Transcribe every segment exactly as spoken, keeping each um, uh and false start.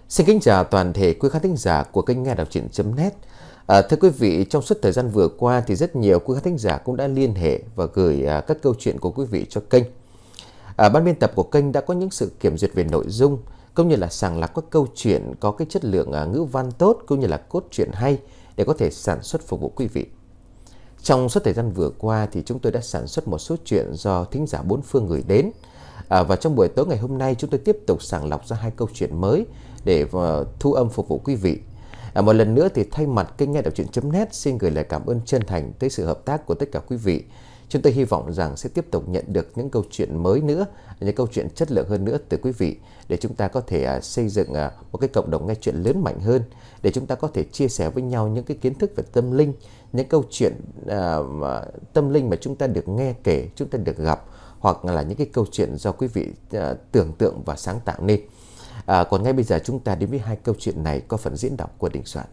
Xin kính chào toàn thể quý khán thính giả của kênh nghe đọc truyện chấm net. À, thưa quý vị, trong suốt thời gian vừa qua thì rất nhiều quý khán thính giả cũng đã liên hệ và gửi à, các câu chuyện của quý vị cho kênh. À, ban biên tập của kênh đã có những sự kiểm duyệt về nội dung, cũng như là sàng lọc các câu chuyện có cái chất lượng à, ngữ văn tốt, cũng như là cốt truyện hay để có thể sản xuất phục vụ quý vị. Trong suốt thời gian vừa qua thì chúng tôi đã sản xuất một số chuyện do thính giả bốn phương gửi đến. À, và trong buổi tối ngày hôm nay chúng tôi tiếp tục sàng lọc ra hai câu chuyện mới để uh, thu âm phục vụ quý vị. À, một lần nữa thì thay mặt kênh nghe đọc truyện chấm net xin gửi lời cảm ơn chân thành tới sự hợp tác của tất cả quý vị. Chúng tôi hy vọng rằng sẽ tiếp tục nhận được những câu chuyện mới nữa, những câu chuyện chất lượng hơn nữa từ quý vị, để chúng ta có thể uh, xây dựng uh, một cái cộng đồng nghe chuyện lớn mạnh hơn, để chúng ta có thể chia sẻ với nhau những cái kiến thức về tâm linh, những câu chuyện uh, tâm linh mà chúng ta được nghe kể, chúng ta được gặp, hoặc là những cái câu chuyện do quý vị uh, tưởng tượng và sáng tạo nên. À, còn ngay bây giờ chúng ta đến với hai câu chuyện này có phần diễn đọc của Đình Soạn.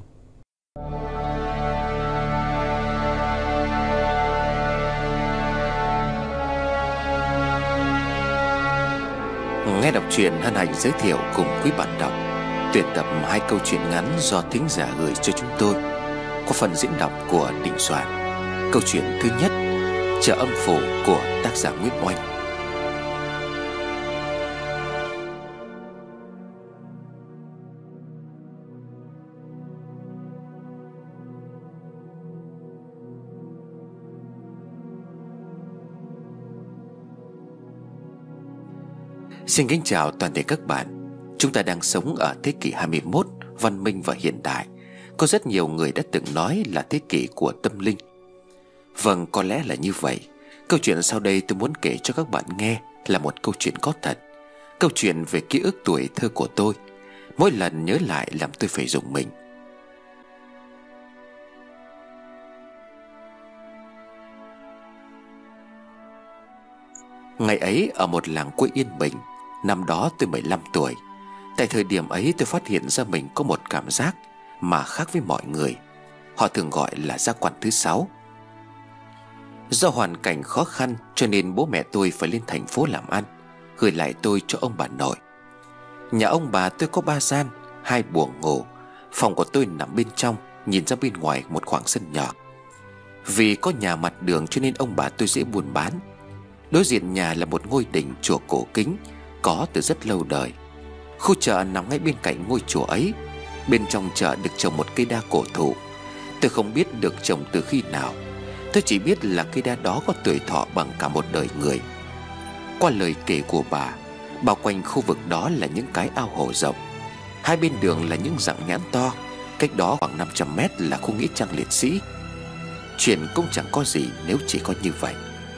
Nghe đọc truyện hân hạnh giới thiệu cùng quý bạn đọc tuyển tập hai câu chuyện ngắn do thính giả gửi cho chúng tôi, có phần diễn đọc của Đình Soạn. Câu chuyện thứ nhất, Chợ Âm Phủ của tác giả Nguyễn Oanh. Xin kính chào toàn thể các bạn. Chúng ta đang sống ở thế kỷ hai mươi mốt, văn minh và hiện đại. Có rất nhiều người đã từng nói là thế kỷ của tâm linh. Vâng, có lẽ là như vậy. Câu chuyện sau đây tôi muốn kể cho các bạn nghe là một câu chuyện có thật. Câu chuyện về ký ức tuổi thơ của tôi. Mỗi lần nhớ lại làm tôi phải rùng mình. Ngày ấy ở một làng quê yên bình. Năm đó tôi mười lăm tuổi. Tại thời điểm ấy tôi phát hiện ra mình có một cảm giác mà khác với mọi người. Họ thường gọi là giác quan thứ sáu. Do hoàn cảnh khó khăn cho nên bố mẹ tôi phải lên thành phố làm ăn, gửi lại tôi cho ông bà nội. Nhà ông bà tôi có ba gian, hai buồng ngủ. Phòng của tôi nằm bên trong, nhìn ra bên ngoài một khoảng sân nhỏ. Vì có nhà mặt đường cho nên ông bà tôi dễ buôn bán. Đối diện nhà là một ngôi đình chùa cổ kính, có từ rất lâu đời. Khu chợ nằm ngay bên cạnh ngôi chùa ấy. Bên trong chợ được trồng một cây đa cổ thụ. Tôi không biết được trồng từ khi nào. Tôi chỉ biết là cây đa đó có tuổi thọ bằng cả một đời người. Qua lời kể của bà, bao quanh khu vực đó là những cái ao hồ rộng. Hai bên đường là những rặng nhãn to. Cách đó khoảng năm trăm mét là khu nghĩa trang liệt sĩ. Chuyện cũng chẳng có gì nếu chỉ có như vậy.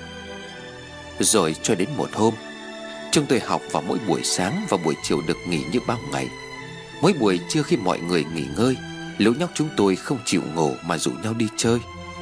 Rồi cho đến một hôm, chúng tôi học vào mỗi buổi sáng và buổi chiều được nghỉ như bao ngày. Mỗi buổi trưa khi mọi người nghỉ ngơi, lũ nhóc chúng tôi không chịu ngủ mà rủ nhau đi chơi.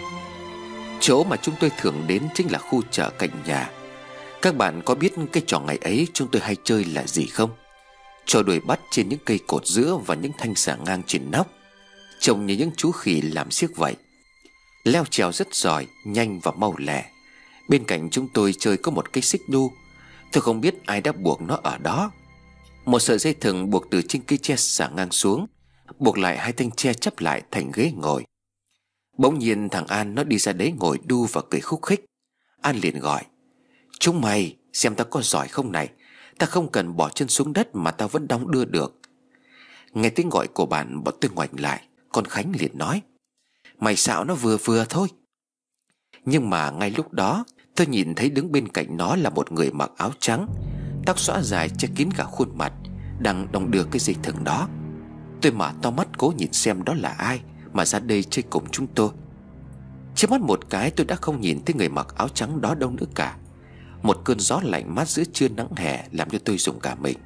Chỗ mà chúng tôi thường đến chính là khu chợ cạnh nhà. Các bạn có biết cái trò ngày ấy chúng tôi hay chơi là gì không? Trò đuổi bắt trên những cây cột giữa và những thanh xà ngang trên nóc, trông như những chú khỉ làm xiếc vậy. Leo trèo rất giỏi, nhanh và mau lẹ. Bên cạnh chúng tôi chơi có một cây xích đu. Tôi không biết ai đã buộc nó ở đó. Một sợi dây thừng buộc từ trên cây tre xả ngang xuống, buộc lại hai thanh tre chắp lại thành ghế ngồi. Bỗng nhiên thằng An nó đi ra đấy ngồi đu và cười khúc khích. An liền gọi: "Chúng mày xem tao có giỏi không này. Ta không cần bỏ chân xuống đất mà tao vẫn đong đưa được." Nghe tiếng gọi của bạn, bọn tôi ngoảnh lại. Con Khánh liền nói: "Mày xạo nó vừa vừa thôi." Nhưng mà ngay lúc đó tôi nhìn thấy đứng bên cạnh nó là một người mặc áo trắng, tóc xõa dài che kín cả khuôn mặt, đang đong đưa cái dây thừng đó. Tôi mở to mắt cố nhìn xem đó là ai mà ra đây chơi cùng chúng tôi. Chớp mắt một cái tôi đã không nhìn thấy người mặc áo trắng đó đâu nữa cả. Một cơn gió lạnh mát giữa trưa nắng hè làm cho tôi rùng cả mình.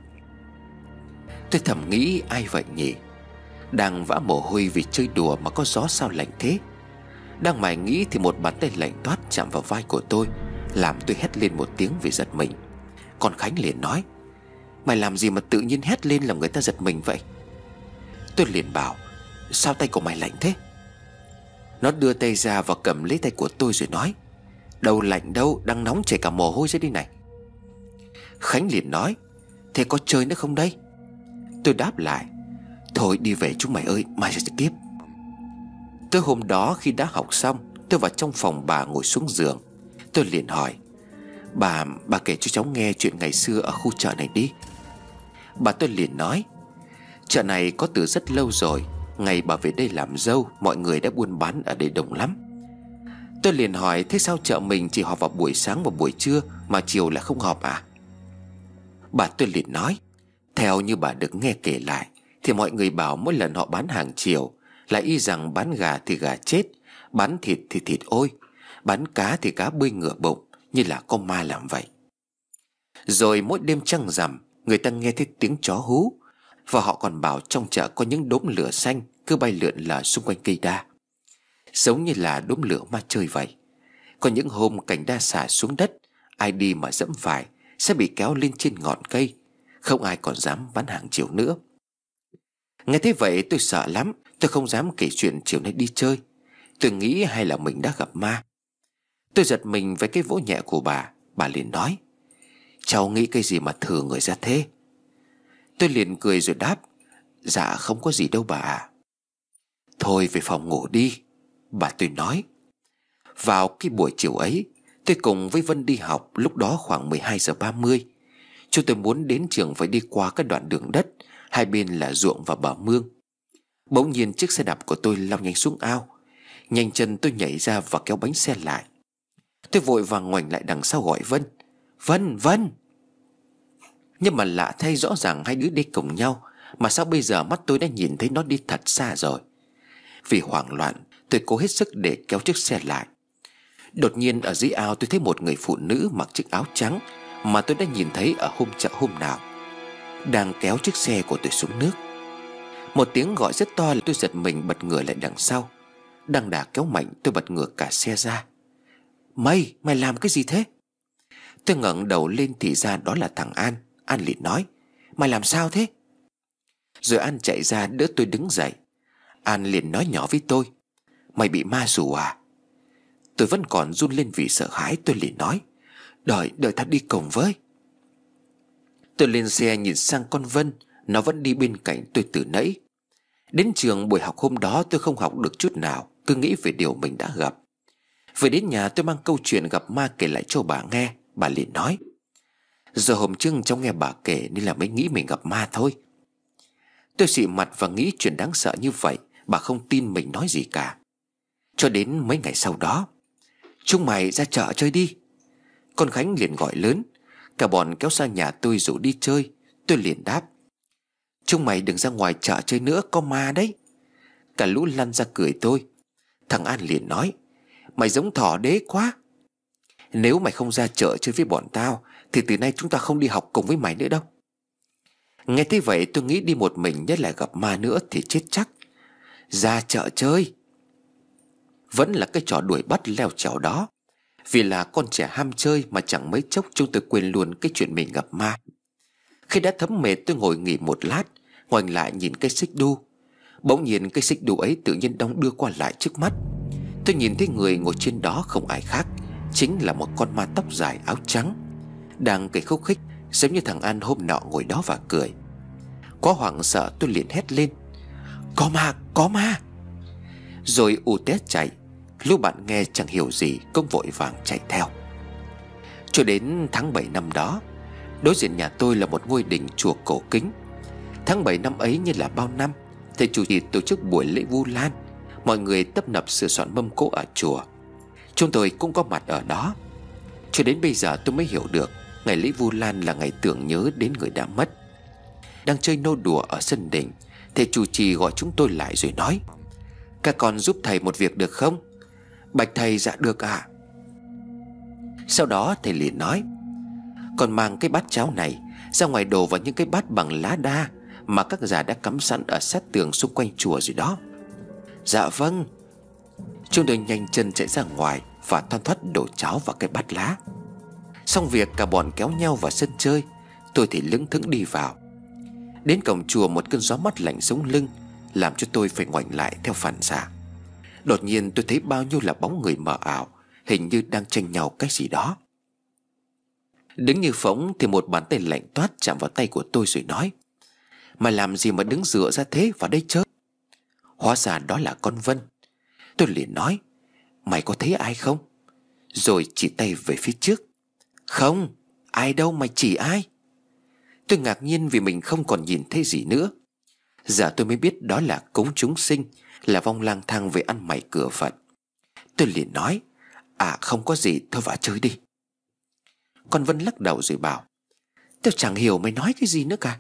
Tôi thầm nghĩ ai vậy nhỉ? Đang vã mồ hôi vì chơi đùa mà có gió sao lạnh thế? Đang mải nghĩ thì một bàn tay lạnh toát chạm vào vai của tôi, làm tôi hét lên một tiếng vì giật mình. Con Khánh liền nói: "Mày làm gì mà tự nhiên hét lên làm người ta giật mình vậy?" Tôi liền bảo: "Sao tay của mày lạnh thế?" Nó đưa tay ra và cầm lấy tay của tôi rồi nói: "Đâu lạnh đâu, đang nóng chảy cả mồ hôi ra đi này." Khánh liền nói: "Thế có chơi nữa không đây?" Tôi đáp lại: Thôi đi về chúng mày ơi, mai sẽ tiếp. Tối hôm đó khi đã học xong, tôi vào trong phòng bà ngồi xuống giường. Tôi liền hỏi: Bà, bà kể cho cháu nghe chuyện ngày xưa ở khu chợ này đi. Bà tôi liền nói: Chợ này có từ rất lâu rồi. Ngày bà về đây làm dâu, mọi người đã buôn bán ở đây đông lắm. Tôi liền hỏi: Thế sao chợ mình chỉ họp vào buổi sáng và buổi trưa, mà chiều là không họp à? Bà tôi liền nói: Theo như bà được nghe kể lại, thì mọi người bảo mỗi lần họ bán hàng chiều là y rằng bán gà thì gà chết, bán thịt thì thịt ôi, bán cá thì cá bơi ngửa bụng, như là có ma làm vậy. Rồi mỗi đêm trăng rằm, người ta nghe thấy tiếng chó hú. Và họ còn bảo trong chợ có những đốm lửa xanh cứ bay lượn là xung quanh cây đa, giống như là đốm lửa ma chơi vậy. Có những hôm cành đa xả xuống đất, ai đi mà dẫm phải sẽ bị kéo lên trên ngọn cây. Không ai còn dám bán hàng chiều nữa. Nghe thế vậy tôi sợ lắm. Tôi không dám kể chuyện chiều nay đi chơi. Tôi nghĩ hay là mình đã gặp ma. Tôi giật mình với cái vỗ nhẹ của bà. Bà liền nói: Cháu nghĩ cái gì mà thừa người ra thế? Tôi liền cười rồi đáp: Dạ không có gì đâu bà ạ. Thôi về phòng ngủ đi, bà tôi nói. Vào cái buổi chiều ấy, tôi cùng với Vân đi học. Lúc đó khoảng mười hai giờ ba mươi. Chúng tôi muốn đến trường phải đi qua các đoạn đường đất, hai bên là ruộng và bờ mương. Bỗng nhiên chiếc xe đạp của tôi lao nhanh xuống ao. Nhanh chân tôi nhảy ra và kéo bánh xe lại. Tôi vội vàng ngoảnh lại đằng sau gọi Vân: Vân, Vân. Nhưng mà lạ thay, rõ ràng hai đứa đi cùng nhau, mà sao bây giờ mắt tôi đã nhìn thấy nó đi thật xa rồi. Vì hoảng loạn, tôi cố hết sức để kéo chiếc xe lại. Đột nhiên ở dưới ao tôi thấy một người phụ nữ mặc chiếc áo trắng mà tôi đã nhìn thấy ở hôm chợ hôm nào, đang kéo chiếc xe của tôi xuống nước. Một tiếng gọi rất to, là tôi giật mình bật ngửa lại đằng sau. Đang đà kéo mạnh, tôi bật ngửa cả xe ra. Mày, mày làm cái gì thế? Tôi ngẩng đầu lên thì ra đó là thằng An. An liền nói: Mày làm sao thế? Rồi An chạy ra đỡ tôi đứng dậy. An liền nói nhỏ với tôi: Mày bị ma rù à? Tôi vẫn còn run lên vì sợ hãi. Tôi liền nói: Đợi, đợi tao đi cùng với. Tôi lên xe nhìn sang con Vân. Nó vẫn đi bên cạnh tôi từ nãy. Đến trường buổi học hôm đó tôi không học được chút nào, cứ nghĩ về điều mình đã gặp. Về đến nhà tôi mang câu chuyện gặp ma kể lại cho bà nghe. Bà liền nói: Giờ hôm trước cháu nghe bà kể nên là mới nghĩ mình gặp ma thôi. Tôi xị mặt và nghĩ chuyện đáng sợ như vậy bà không tin mình nói gì cả. Cho đến mấy ngày sau đó: Chúng mày ra chợ chơi đi. Con Khánh liền gọi lớn. Cả bọn kéo sang nhà tôi rủ đi chơi. Tôi liền đáp: Chúng mày đừng ra ngoài chợ chơi nữa, có ma đấy. Cả lũ lăn ra cười tôi. Thằng An liền nói: Mày giống thỏ đế quá. Nếu mày không ra chợ chơi với bọn tao thì từ nay chúng ta không đi học cùng với mày nữa đâu. Nghe thế vậy tôi nghĩ đi một mình nhất là gặp ma nữa thì chết chắc. Ra chợ chơi vẫn là cái trò đuổi bắt leo trèo đó. Vì là con trẻ ham chơi mà chẳng mấy chốc chúng tôi quên luôn cái chuyện mình gặp ma. Khi đã thấm mệt tôi ngồi nghỉ một lát, ngoảnh lại nhìn cây xích đu. Bỗng nhiên cây xích đu ấy tự nhiên đong đưa qua lại trước mắt. Tôi nhìn thấy người ngồi trên đó không ai khác, chính là một con ma tóc dài áo trắng, đang cười khúc khích giống như thằng An hôm nọ ngồi đó và cười. Quá hoảng sợ tôi liền hét lên: Có ma, có ma. Rồi ù té chạy. Lúc bạn nghe chẳng hiểu gì cũng vội vàng chạy theo. Cho đến tháng bảy năm đó, đối diện nhà tôi là một ngôi đình chùa cổ kính. Tháng bảy năm ấy như là bao năm, thầy chủ trì tổ chức buổi lễ Vu Lan. Mọi người tấp nập sửa soạn mâm cỗ ở chùa. Chúng tôi cũng có mặt ở đó. Cho đến bây giờ tôi mới hiểu được ngày lễ Vu Lan là ngày tưởng nhớ đến người đã mất. Đang chơi nô đùa ở sân đình, thầy chủ trì gọi chúng tôi lại rồi nói: Các con giúp thầy một việc được không? Bạch thầy: Dạ được ạ. À. Sau đó thầy liền nói: Con mang cái bát cháo này ra ngoài đổ vào những cái bát bằng lá đa mà các già đã cắm sẵn ở sát tường xung quanh chùa rồi đó. Dạ vâng. Chúng tôi nhanh chân chạy ra ngoài và thoăn thoắt đổ cháo vào cái bát lá. Xong việc cả bọn kéo nhau vào sân chơi. Tôi thì lững thững đi vào. Đến cổng chùa một cơn gió mát lạnh sống lưng, làm cho tôi phải ngoảnh lại theo phản xạ. Đột nhiên tôi thấy bao nhiêu là bóng người mờ ảo, hình như đang tranh nhau cái gì đó. Đứng như phỗng thì một bàn tay lạnh toát chạm vào tay của tôi rồi nói: Mà làm gì mà đứng dựa ra thế, vào đây chơi. Hóa ra đó là con Vân. Tôi liền nói: Mày có thấy ai không? Rồi chỉ tay về phía trước. Không, ai đâu, mày chỉ ai? Tôi ngạc nhiên vì mình không còn nhìn thấy gì nữa. Giờ tôi mới biết đó là cúng chúng sinh, là vong lang thang về ăn mày cửa Phật. Tôi liền nói: À không có gì, thôi vào chơi đi. Con Vân lắc đầu rồi bảo: Tôi chẳng hiểu mày nói cái gì nữa cả.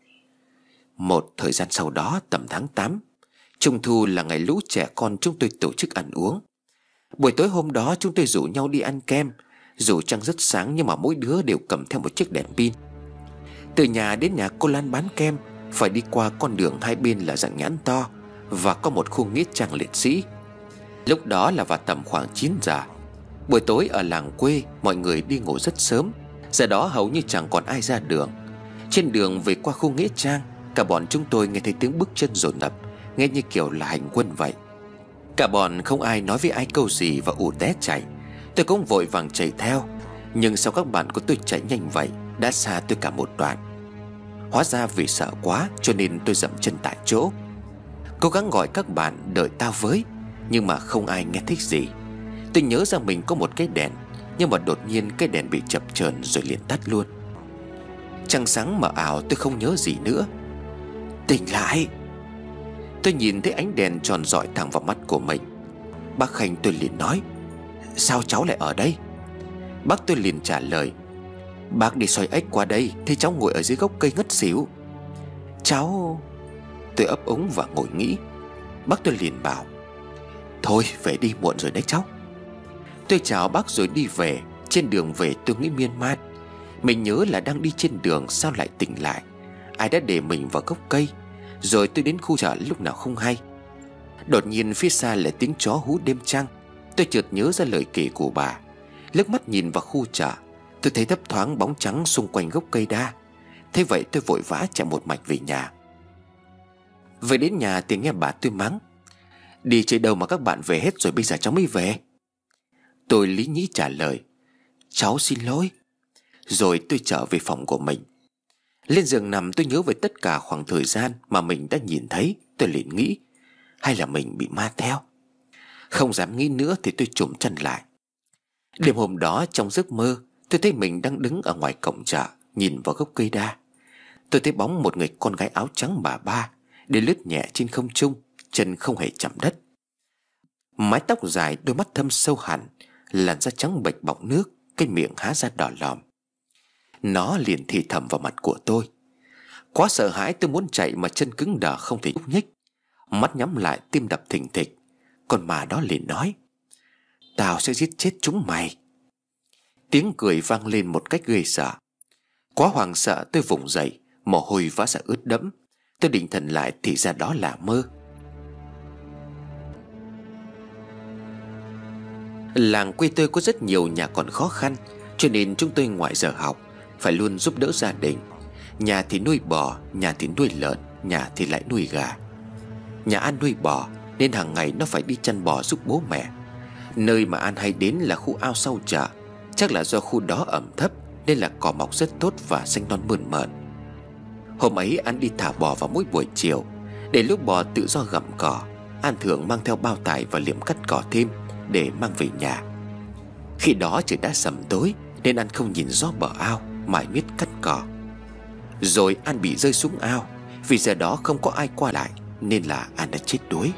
Một thời gian sau đó, tầm tháng tám, Trung thu là ngày lũ trẻ con chúng tôi tổ chức ăn uống. Buổi tối hôm đó chúng tôi rủ nhau đi ăn kem. Dù trăng rất sáng nhưng mà mỗi đứa đều cầm theo một chiếc đèn pin. Từ nhà đến nhà cô Lan bán kem phải đi qua con đường hai bên là dạng nhãn to, và có một khu nghĩa trang liệt sĩ. Lúc đó là vào tầm khoảng chín giờ. Buổi tối ở làng quê mọi người đi ngủ rất sớm, giờ đó hầu như chẳng còn ai ra đường. Trên đường về qua khu nghĩa trang, cả bọn chúng tôi nghe thấy tiếng bước chân dồn dập, nghe như kiểu là hành quân vậy. Cả bọn không ai nói với ai câu gì và ù té chạy. Tôi cũng vội vàng chạy theo, nhưng sao các bạn của tôi chạy nhanh vậy, đã xa tôi cả một đoạn. Hóa ra vì sợ quá cho nên tôi dậm chân tại chỗ, cố gắng gọi các bạn đợi tao với, nhưng mà không ai nghe thích gì. Tôi nhớ ra mình có một cái đèn, nhưng mà đột nhiên cái đèn bị chập chờn rồi liền tắt luôn. Trăng sáng mờ ảo, tôi không nhớ gì nữa. Tỉnh lại! Tôi nhìn thấy ánh đèn tròn rọi thẳng vào mắt của mình. Bác Khanh tôi liền nói: Sao cháu lại ở đây? Bác tôi liền trả lời: Bác đi xoay ếch qua đây, thì cháu ngồi ở dưới gốc cây ngất xỉu. Cháu... Tôi ấp úng và ngồi nghĩ. Bác tôi liền bảo: Thôi về đi, muộn rồi đấy cháu. Tôi chào bác rồi đi về. Trên đường về tôi nghĩ miên man. Mình nhớ là đang đi trên đường, sao lại tỉnh lại? Ai đã để mình vào gốc cây? Rồi tôi đến khu chợ lúc nào không hay. Đột nhiên phía xa là tiếng chó hú đêm trăng. Tôi chợt nhớ ra lời kể của bà. Liếc mắt nhìn vào khu chợ, tôi thấy thấp thoáng bóng trắng xung quanh gốc cây đa. Thế vậy tôi vội vã chạy một mạch về nhà. Về đến nhà thì nghe bà tôi mắng: Đi chơi đâu mà các bạn về hết rồi, bây giờ cháu mới về? Tôi lý nhí trả lời: Cháu xin lỗi. Rồi tôi trở về phòng của mình. Lên giường nằm tôi nhớ về tất cả khoảng thời gian mà mình đã nhìn thấy. Tôi liền nghĩ, hay là mình bị ma theo? Không dám nghĩ nữa thì tôi trùm chân lại. Đêm hôm đó trong giấc mơ, tôi thấy mình đang đứng ở ngoài cổng chợ, nhìn vào gốc cây đa. Tôi thấy bóng một người con gái áo trắng bà ba để lướt nhẹ trên không trung, chân không hề chạm đất. Mái tóc dài, đôi mắt thâm sâu hẳn, làn da trắng bệch bọng nước, cái miệng há ra đỏ lòm. Nó liền thì thầm vào mặt của tôi. Quá sợ hãi tôi muốn chạy mà chân cứng đờ không thể nhúc nhích. Mắt nhắm lại, tim đập thình thịch. Còn mà đó liền nói: Tao sẽ giết chết chúng mày. Tiếng cười vang lên một cách ghê sợ. Quá hoảng sợ tôi vùng dậy, mồ hôi vã ra ướt đẫm. Tôi định thần lại thì ra đó là mơ. Làng quê tôi có rất nhiều nhà còn khó khăn, cho nên chúng tôi ngoài giờ học phải luôn giúp đỡ gia đình. Nhà thì nuôi bò, nhà thì nuôi lợn, nhà thì lại nuôi gà. Nhà An nuôi bò nên hàng ngày nó phải đi chăn bò giúp bố mẹ. Nơi mà An hay đến là khu ao sau chợ. Chắc là do khu đó ẩm thấp nên là cỏ mọc rất tốt và xanh non mơn mởn. Hôm ấy An đi thả bò vào mỗi buổi chiều. Để lúc bò tự do gặm cỏ, An thường mang theo bao tải và liềm cắt cỏ thêm để mang về nhà. Khi đó trời đã sầm tối nên An không nhìn rõ bờ ao, mải miết cắt cỏ. Rồi An bị rơi xuống ao. Vì giờ đó không có ai qua lại nên là An đã chết đuối.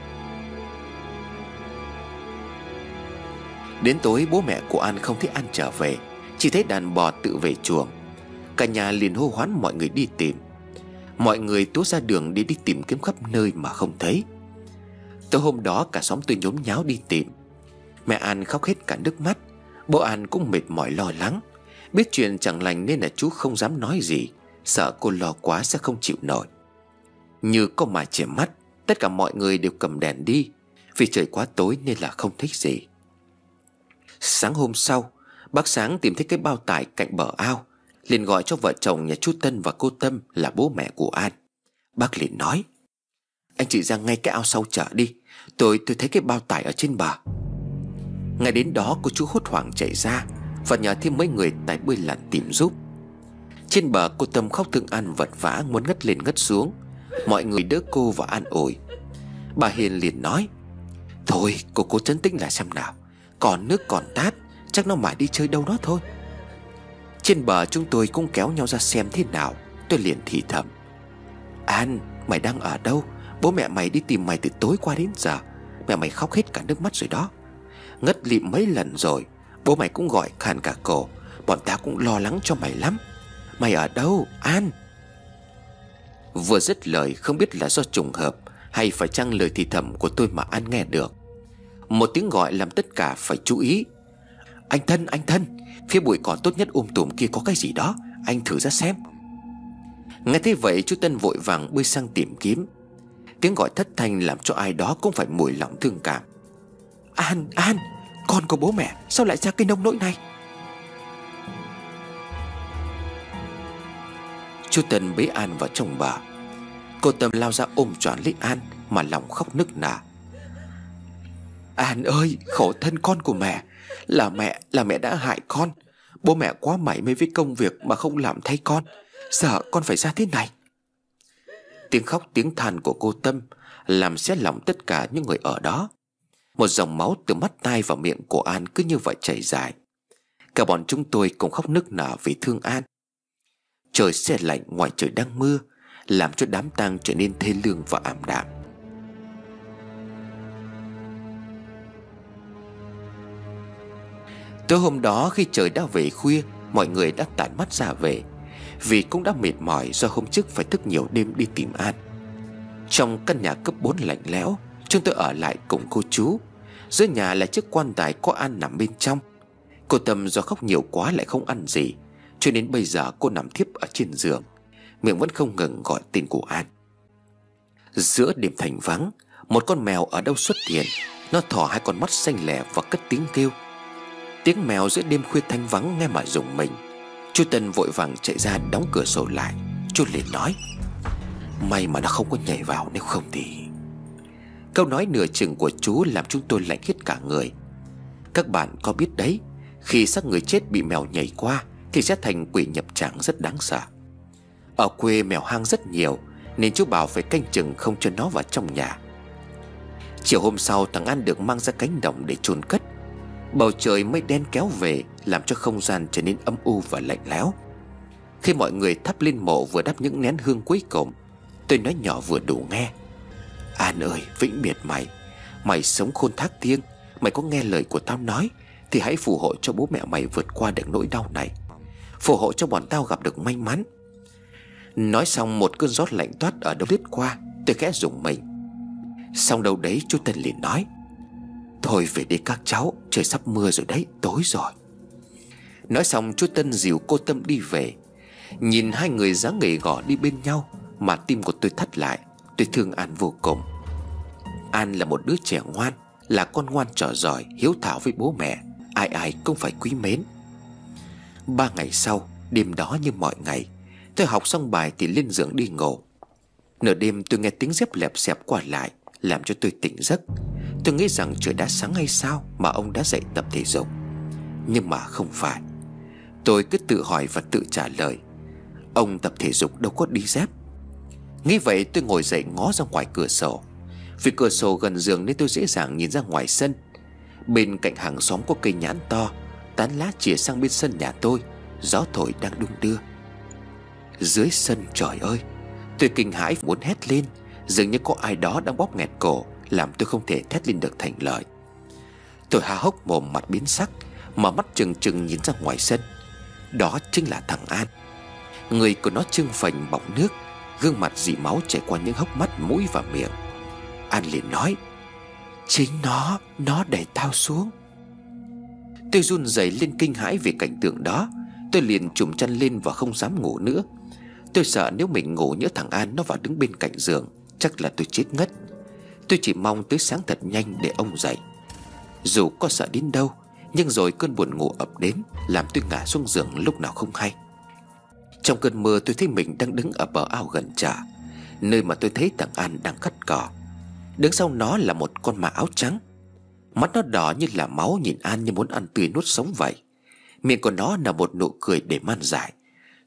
Đến tối bố mẹ của An không thấy An trở về, chỉ thấy đàn bò tự về chuồng. Cả nhà liền hô hoán mọi người đi tìm. Mọi người túa ra đường để đi tìm kiếm khắp nơi mà không thấy. Tối hôm đó cả xóm tôi nhốn nháo đi tìm. Mẹ An khóc hết cả nước mắt. Bố An cũng mệt mỏi lo lắng. Biết chuyện chẳng lành nên là chú không dám nói gì, sợ cô lo quá sẽ không chịu nổi. Như có mà trẻ mắt, tất cả mọi người đều cầm đèn đi. Vì trời quá tối nên là không thích gì. Sáng hôm sau, bác Sáng tìm thấy cái bao tải cạnh bờ ao, liền gọi cho vợ chồng nhà chú Tân và cô Tâm là bố mẹ của An. Bác liền nói: Anh chị ra ngay cái ao sau chợ đi, Tôi tôi thấy cái bao tải ở trên bờ. Ngay đến đó cô chú hốt hoảng chạy ra và nhờ thêm mấy người tải bơi lặn tìm giúp. Trên bờ cô Tâm khóc thương An vật vã muốn ngất lên ngất xuống. Mọi người đỡ cô và an ủi. Bà Hiền liền nói: Thôi cô cố trấn tĩnh lại xem nào, còn nước còn tát, chắc nó mãi đi chơi đâu đó thôi. Trên bờ chúng tôi cũng kéo nhau ra xem thế nào. Tôi liền thì thầm: An, mày đang ở đâu? Bố mẹ mày đi tìm mày từ tối qua đến giờ. Mẹ mày khóc hết cả nước mắt rồi đó. Ngất lịm mấy lần rồi. Bố mày cũng gọi khàn cả cổ. Bọn ta cũng lo lắng cho mày lắm. Mày ở đâu An? Vừa dứt lời, không biết là do trùng hợp hay phải chăng lời thì thầm của tôi mà An nghe được. Một tiếng gọi làm tất cả phải chú ý. Anh Thân, anh Thân, phía bụi cỏ tốt nhất um tùm kia có cái gì đó, anh thử ra xem. Nghe thế vậy chú Tân vội vàng bơi sang tìm kiếm. Tiếng gọi thất thanh làm cho ai đó cũng phải mùi lòng thương cảm. An, An, con của bố mẹ sao lại ra cái nông nỗi này? Chú Tân bế An vào trong bờ. Cô Tâm lao ra ôm trọn lấy An mà lòng khóc nức nở. An ơi, khổ thân con của mẹ. Là mẹ, là mẹ đã hại con. Bố mẹ quá mải mê với công việc mà không làm thay con. Giờ con phải ra thế này. Tiếng khóc tiếng than của cô Tâm làm xé lòng tất cả những người ở đó. Một dòng máu từ mắt tai và miệng của An cứ như vậy chảy dài. Cả bọn chúng tôi cùng khóc nức nở vì thương An. Trời se lạnh, ngoài trời đang mưa, làm cho đám tang trở nên thê lương và ảm đạm. Tối hôm đó khi trời đã về khuya, mọi người đã tản mắt ra về, vì cũng đã mệt mỏi do hôm trước phải thức nhiều đêm đi tìm An. Trong căn nhà cấp bốn lạnh lẽo, chúng tôi ở lại cùng cô chú. Dưới nhà là chiếc quan tài có An nằm bên trong. Cô Tâm do khóc nhiều quá lại không ăn gì, cho nên bây giờ cô nằm thiếp ở trên giường, miệng vẫn không ngừng gọi tên của An. Giữa đêm thành vắng, một con mèo ở đâu xuất hiện. Nó thò hai con mắt xanh lẻ và cất tiếng kêu. Tiếng mèo giữa đêm khuya thanh vắng nghe mà rùng mình. Chú Tân vội vàng chạy ra đóng cửa sổ lại. Chú liền nói: May mà nó không có nhảy vào, nếu không thì... Câu nói nửa chừng của chú làm chúng tôi lạnh hết cả người. Các bạn có biết đấy, khi xác người chết bị mèo nhảy qua thì sẽ thành quỷ nhập tràng rất đáng sợ. Ở quê mèo hang rất nhiều, nên chú bảo phải canh chừng không cho nó vào trong nhà. Chiều hôm sau, thằng An được mang ra cánh đồng để chôn cất. Bầu trời mây đen kéo về, làm cho không gian trở nên âm u và lạnh lẽo. Khi mọi người thắp lên mộ vừa đắp những nén hương cuối cùng, tôi nói nhỏ vừa đủ nghe: An ơi, vĩnh biệt mày. Mày sống khôn thác thiêng. Mày có nghe lời của tao nói thì hãy phù hộ cho bố mẹ mày vượt qua được nỗi đau này. Phù hộ cho bọn tao gặp được may mắn. Nói xong, một cơn gió lạnh toát ở đâu lướt qua. Tôi khẽ rùng mình. Xong đâu đấy, chú Tân liền nói: Thôi về đi các cháu, trời sắp mưa rồi đấy, tối rồi. Nói xong, chú Tân dìu cô Tâm đi về. Nhìn hai người dáng gầy gò đi bên nhau mà tim của tôi thắt lại. Tôi thương An vô cùng. An là một đứa trẻ ngoan, là con ngoan trò giỏi, hiếu thảo với bố mẹ, ai ai cũng phải quý mến. Ba ngày sau, đêm đó như mọi ngày, tôi học xong bài thì lên giường đi ngủ. Nửa đêm tôi nghe tiếng dép lẹp xẹp qua lại, làm cho tôi tỉnh giấc. Tôi nghĩ rằng trời đã sáng hay sao mà ông đã dậy tập thể dục. Nhưng mà không phải. Tôi cứ tự hỏi và tự trả lời: ông tập thể dục đâu có đi dép. Nghĩ vậy, tôi ngồi dậy ngó ra ngoài cửa sổ. Vì cửa sổ gần giường nên tôi dễ dàng nhìn ra ngoài sân. Bên cạnh hàng xóm có cây nhãn to, tán lá chìa sang bên sân nhà tôi. Gió thổi đang đung đưa. Dưới sân, trời ơi, tôi kinh hãi muốn hét lên. Dường như có ai đó đang bóp nghẹt cổ, làm tôi không thể thét lên được thành lời. Tôi há hốc mồm, mặt biến sắc, mở mắt trừng trừng nhìn ra ngoài sân. Đó chính là thằng An. Người của nó trưng phình bọng nước, gương mặt dì máu chảy qua những hốc mắt, mũi và miệng. An liền nói: Chính nó, nó đẩy tao xuống. Tôi run rẩy lên kinh hãi vì cảnh tượng đó. Tôi liền trùm chăn lên và không dám ngủ nữa. Tôi sợ nếu mình ngủ nhỡ thằng An nó vào đứng bên cạnh giường, chắc là tôi chết ngất. Tôi chỉ mong tới sáng thật nhanh để ông dậy. Dù có sợ đến đâu, nhưng rồi cơn buồn ngủ ập đến, làm tôi ngã xuống giường lúc nào không hay. Trong cơn mơ, tôi thấy mình đang đứng ở bờ ao gần chợ, nơi mà tôi thấy thằng An đang cắt cỏ. Đứng sau nó là một con ma áo trắng. Mắt nó đỏ như là máu, nhìn An như muốn ăn tươi nuốt sống vậy. Miệng của nó là một nụ cười để man dại.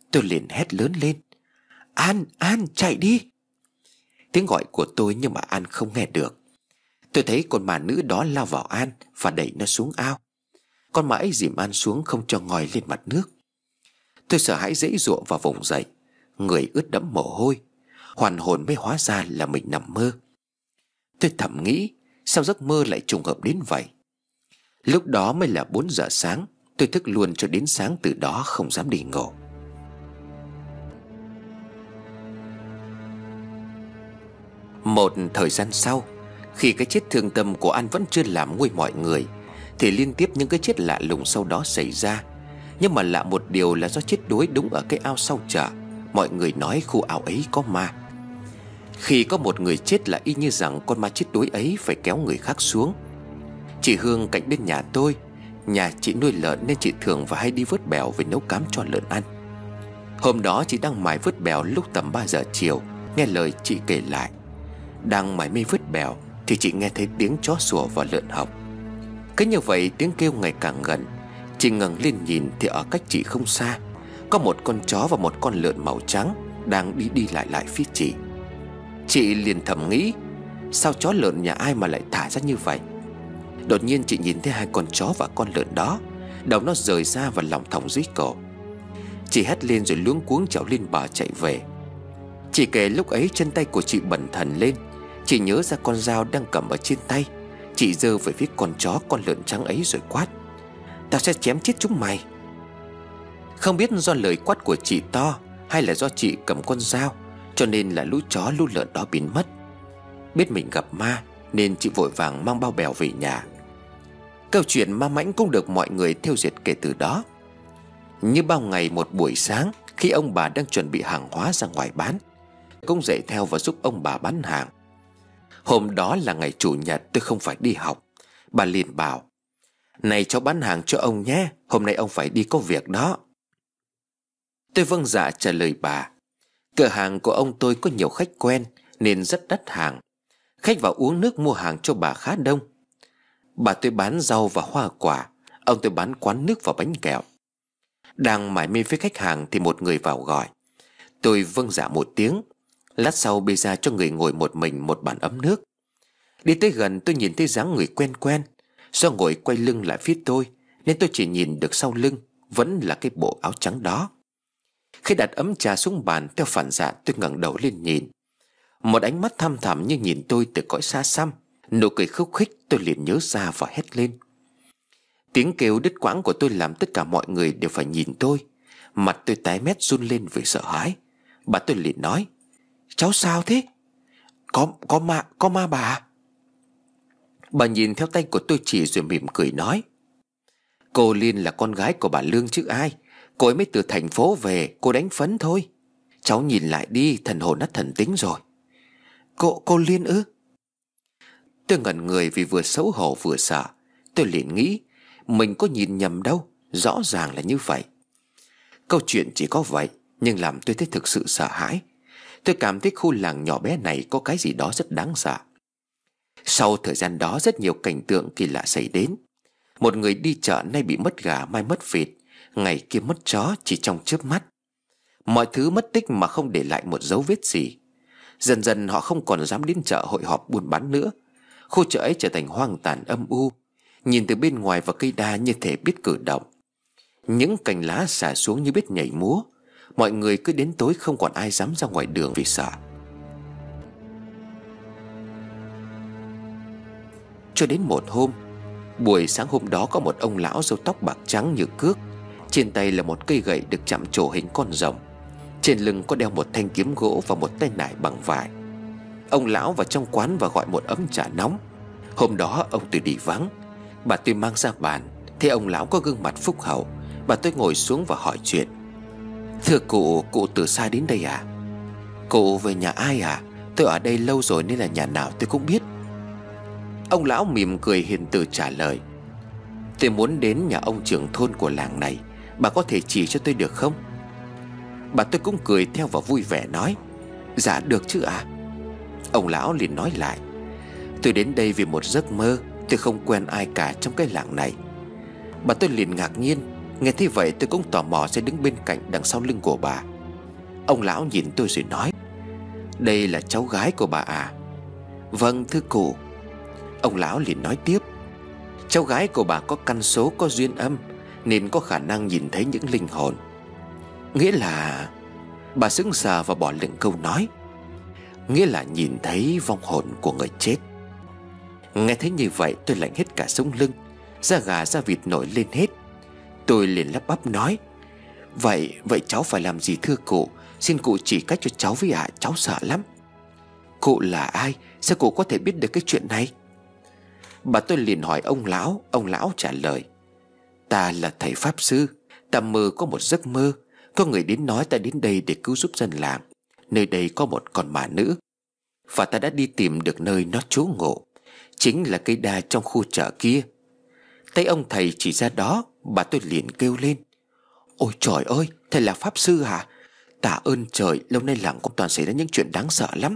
Tôi liền hét lớn lên: An, An, chạy đi! Tiếng gọi của tôi nhưng mà An không nghe được. Tôi thấy con ma nữ đó lao vào An và đẩy nó xuống ao. Con ma ấy dìm An xuống không cho ngoi lên mặt nước. Tôi sợ hãi giãy giụa và vùng dậy, người ướt đẫm mồ hôi. Hoàn hồn mới hóa ra là mình nằm mơ. Tôi thầm nghĩ, sao giấc mơ lại trùng hợp đến vậy? Lúc đó mới là bốn giờ sáng. Tôi thức luôn cho đến sáng, từ đó không dám đi ngủ. Một thời gian sau, khi cái chết thương tâm của An vẫn chưa làm nguôi mọi người, thì liên tiếp những cái chết lạ lùng sau đó xảy ra. Nhưng mà lạ một điều là do chết đuối đúng ở cái ao sau chợ. Mọi người nói khu ao ấy có ma. Khi có một người chết là y như rằng con ma chết đuối ấy phải kéo người khác xuống. Chị Hương cạnh bên nhà tôi, nhà chị nuôi lợn nên chị thường và hay đi vớt bèo về nấu cám cho lợn ăn. Hôm đó chị đang mải vớt bèo lúc tầm ba giờ chiều. Nghe lời chị kể lại, đang mải mê vớt bèo thì chị nghe thấy tiếng chó sủa và lợn học. Cứ như vậy tiếng kêu ngày càng gần. Chị ngẩng lên nhìn thì ở cách chị không xa có một con chó và một con lợn màu trắng đang đi đi lại lại phía chị. Chị liền thầm nghĩ, sao chó lợn nhà ai mà lại thả ra như vậy? Đột nhiên chị nhìn thấy hai con chó và con lợn đó, đầu nó rời ra và lòng thòng dưới cổ. Chị hét lên rồi luống cuống trèo lên bờ chạy về. Chị kể lúc ấy chân tay của chị bần thần lên. Chị nhớ ra con dao đang cầm ở trên tay. Chị giơ về phía con chó con lợn trắng ấy rồi quát: Tao sẽ chém chết chúng mày. Không biết do lời quát của chị to hay là do chị cầm con dao, cho nên là lũ chó lũ lợn đó biến mất. Biết mình gặp ma nên chị vội vàng mang bao bèo về nhà. Câu chuyện ma mãnh cũng được mọi người theo dệt kể từ đó. Như bao ngày một buổi sáng, khi ông bà đang chuẩn bị hàng hóa ra ngoài bán, cũng dậy theo và giúp ông bà bán hàng. Hôm đó là ngày chủ nhật, tôi không phải đi học. Bà liền bảo: Này cháu bán hàng cho ông nhé, hôm nay ông phải đi có việc đó. Tôi vâng dạ trả lời bà. Cửa hàng của ông tôi có nhiều khách quen nên rất đắt hàng. Khách vào uống nước mua hàng cho bà khá đông. Bà tôi bán rau và hoa quả, ông tôi bán quán nước và bánh kẹo. Đang mải mê với khách hàng thì một người vào gọi. Tôi vâng dạ một tiếng. Lát sau bê ra cho người ngồi một mình một bàn ấm nước. Đi tới gần tôi nhìn thấy dáng người quen quen. Do ngồi quay lưng lại phía tôi nên tôi chỉ nhìn được sau lưng vẫn là cái bộ áo trắng đó. Khi đặt ấm trà xuống bàn, theo phản xạ tôi ngẩng đầu lên nhìn. Một ánh mắt thăm thẳm như nhìn tôi từ cõi xa xăm. Nụ cười khúc khích, tôi liền nhớ ra và hét lên. Tiếng kêu đứt quãng của tôi làm tất cả mọi người đều phải nhìn tôi. Mặt tôi tái mét run lên vì sợ hãi. Bà tôi liền nói: Cháu sao thế? Có, có ma, có ma bà. Bà nhìn theo tay của tôi chỉ rồi mỉm cười nói: Cô Liên là con gái của bà Lương chứ ai. Cô ấy mới từ thành phố về, cô đánh phấn thôi. Cháu nhìn lại đi, thần hồn đã thần tính rồi. Cô, cô Liên ư? Tôi ngẩn người vì vừa xấu hổ vừa sợ. Tôi liền nghĩ mình có nhìn nhầm đâu, rõ ràng là như vậy. Câu chuyện chỉ có vậy, nhưng làm tôi thấy thực sự sợ hãi. Tôi cảm thấy khu làng nhỏ bé này có cái gì đó rất đáng sợ. Sau thời gian đó rất nhiều cảnh tượng kỳ lạ xảy đến. Một người đi chợ nay bị mất gà mai mất vịt, ngày kia mất chó chỉ trong chớp mắt. Mọi thứ mất tích mà không để lại một dấu vết gì. Dần dần họ không còn dám đến chợ hội họp buôn bán nữa. Khu chợ ấy trở thành hoang tàn âm u. Nhìn từ bên ngoài vào cây đa như thể biết cử động. Những cành lá xả xuống như biết nhảy múa. Mọi người cứ đến tối không còn ai dám ra ngoài đường vì sợ. Cho đến một hôm, buổi sáng hôm đó có một ông lão râu tóc bạc trắng như cước. Trên tay là một cây gậy được chạm trổ hình con rồng. Trên lưng có đeo một thanh kiếm gỗ và một tay nải bằng vải. Ông lão vào trong quán và gọi một ấm trà nóng. Hôm đó ông tôi đi vắng. Bà tôi mang ra bàn. Thấy ông lão có gương mặt phúc hậu. Bà tôi ngồi xuống và hỏi chuyện. Thưa cụ, cụ từ xa đến đây à? Cụ về nhà ai à? Tôi ở đây lâu rồi nên là nhà nào tôi cũng biết. Ông lão mỉm cười hiền từ trả lời. Tôi muốn đến nhà ông trưởng thôn của làng này. Bà có thể chỉ cho tôi được không? Bà tôi cũng cười theo và vui vẻ nói. Dạ được chứ ạ. À? Ông lão liền nói lại. Tôi đến đây vì một giấc mơ. Tôi không quen ai cả trong cái làng này. Bà tôi liền ngạc nhiên. Nghe thế vậy tôi cũng tò mò sẽ đứng bên cạnh đằng sau lưng của bà. Ông lão nhìn tôi rồi nói: "Đây là cháu gái của bà à?" "Vâng thưa cụ." Ông lão liền nói tiếp: "Cháu gái của bà có căn số, có duyên âm, nên có khả năng nhìn thấy những linh hồn." "Nghĩa là..." Bà sững sờ và bỏ lửng câu nói: "Nghĩa là nhìn thấy vong hồn của người chết." Nghe thấy như vậy tôi lạnh hết cả sống lưng, da gà da vịt nổi lên hết. Tôi liền lắp bắp nói: Vậy, vậy cháu phải làm gì thưa cụ? Xin cụ chỉ cách cho cháu với ạ, à, cháu sợ lắm." "Cụ là ai? Sao cụ có thể biết được cái chuyện này?" Bà tôi liền hỏi ông lão. Ông lão trả lời: "Ta là thầy pháp sư. Ta mơ có một giấc mơ. Có người đến nói ta đến đây để cứu giúp dân làng. Nơi đây có một con ma nữ, và ta đã đi tìm được nơi nó trú ngụ, chính là cây đa trong khu chợ kia." Tay ông thầy chỉ ra đó. Bà tôi liền kêu lên: "Ôi trời ơi, thầy là pháp sư hả? Tạ ơn trời, lâu nay làng cũng toàn xảy ra những chuyện đáng sợ lắm."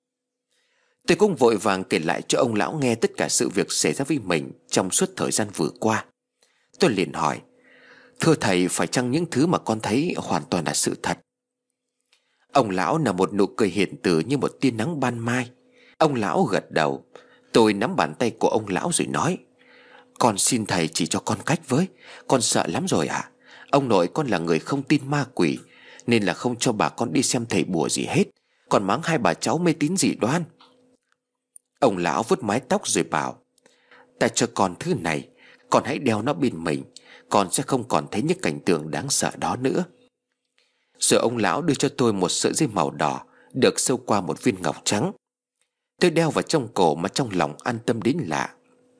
Tôi cũng vội vàng kể lại cho ông lão nghe tất cả sự việc xảy ra với mình trong suốt thời gian vừa qua. Tôi liền hỏi: "Thưa thầy, phải chăng những thứ mà con thấy hoàn toàn là sự thật?" Ông lão nở một nụ cười hiền từ như một tia nắng ban mai. Ông lão gật đầu. Tôi nắm bàn tay của ông lão rồi nói: "Con xin thầy chỉ cho con cách với. Con sợ lắm rồi ạ. Ông nội con là người không tin ma quỷ, nên là không cho bà con đi xem thầy bùa gì hết, còn mắng hai bà cháu mê tín dị đoan." Ông lão vuốt mái tóc rồi bảo: "Ta cho con thứ này, con hãy đeo nó bên mình, con sẽ không còn thấy những cảnh tượng đáng sợ đó nữa." Rồi ông lão đưa cho tôi một sợi dây màu đỏ được sâu qua một viên ngọc trắng. Tôi đeo vào trong cổ mà trong lòng an tâm đến lạ.